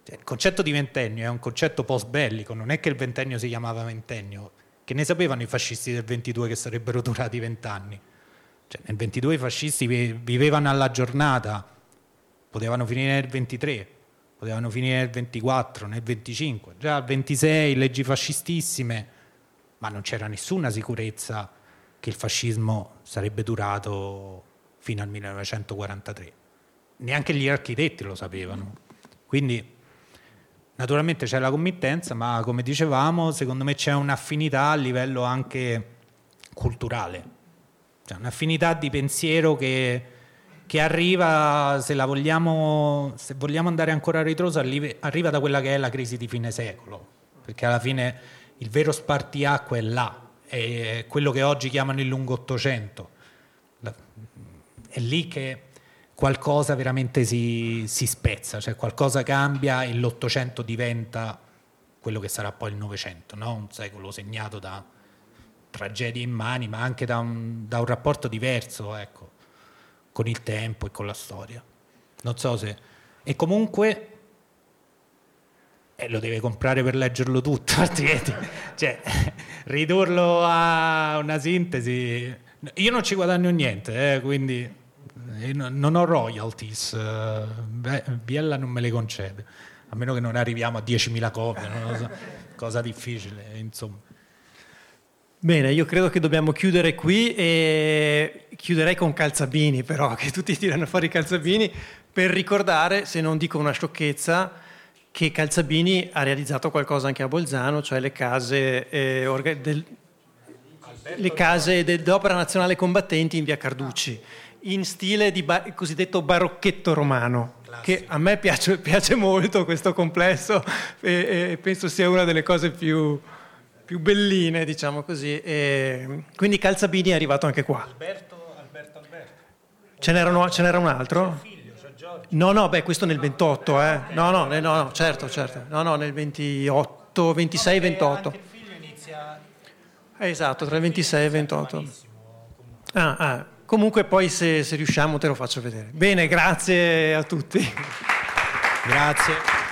Cioè, il concetto di ventennio è un concetto post-bellico, non è che il ventennio si chiamava ventennio, che ne sapevano i fascisti del ventidue che sarebbero durati vent'anni? Cioè, nel ventidue i fascisti vivevano alla giornata, potevano finire nel ventitré, potevano finire nel ventiquattro, nel venticinque, già al ventisei leggi fascistissime, ma non c'era nessuna sicurezza che il fascismo sarebbe durato fino al millenovecentoquarantatré. Neanche gli architetti lo sapevano. Quindi naturalmente c'è la committenza, ma come dicevamo, secondo me c'è un'affinità a livello anche culturale, cioè un'affinità di pensiero che, che arriva, se la vogliamo, se vogliamo andare ancora a ritroso, arriva da quella che è la crisi di fine secolo, perché alla fine il vero spartiacque è là, è quello che oggi chiamano il lungo Ottocento. È lì che qualcosa veramente si, si spezza, cioè qualcosa cambia e l'Ottocento diventa quello che sarà poi il Novecento, no? Un secolo segnato da tragedie immani, ma anche da un, da un rapporto diverso, ecco, con il tempo e con la storia. Non so se... E comunque eh, lo deve comprare per leggerlo tutto, altrimenti cioè, ridurlo a una sintesi... Io non ci guadagno niente, eh, quindi... non ho royalties, uh, Biella non me le concede, a meno che non arriviamo a diecimila copie, non lo so, cosa difficile, insomma. Bene, io credo che dobbiamo chiudere qui e chiuderei con Calzabini, però, che tutti tirano fuori Calzabini, per ricordare, se non dico una sciocchezza, che Calzabini ha realizzato qualcosa anche a Bolzano, cioè le case, eh, orga- del, le case dell'Opera Nazionale Combattenti in via Carducci, in stile di ba- cosiddetto barocchetto romano. Classico. Che a me piace, piace molto questo complesso e, e penso sia una delle cose più, più belline, diciamo così. E quindi Calzabini è arrivato anche qua. Alberto, Alberto, Alberto. Ce, n'erano, ce n'era un altro? Figlio, cioè Giorgio. No, no, beh, questo nel ventotto, eh. No, no, no, no, certo, certo. No, no, nel ventotto, ventisei, ventotto. Anche il figlio inizia... Eh, esatto, tra il ventisei e il ventotto. Ah, ah. Comunque poi se, se riusciamo te lo faccio vedere. Bene, grazie a tutti. Grazie.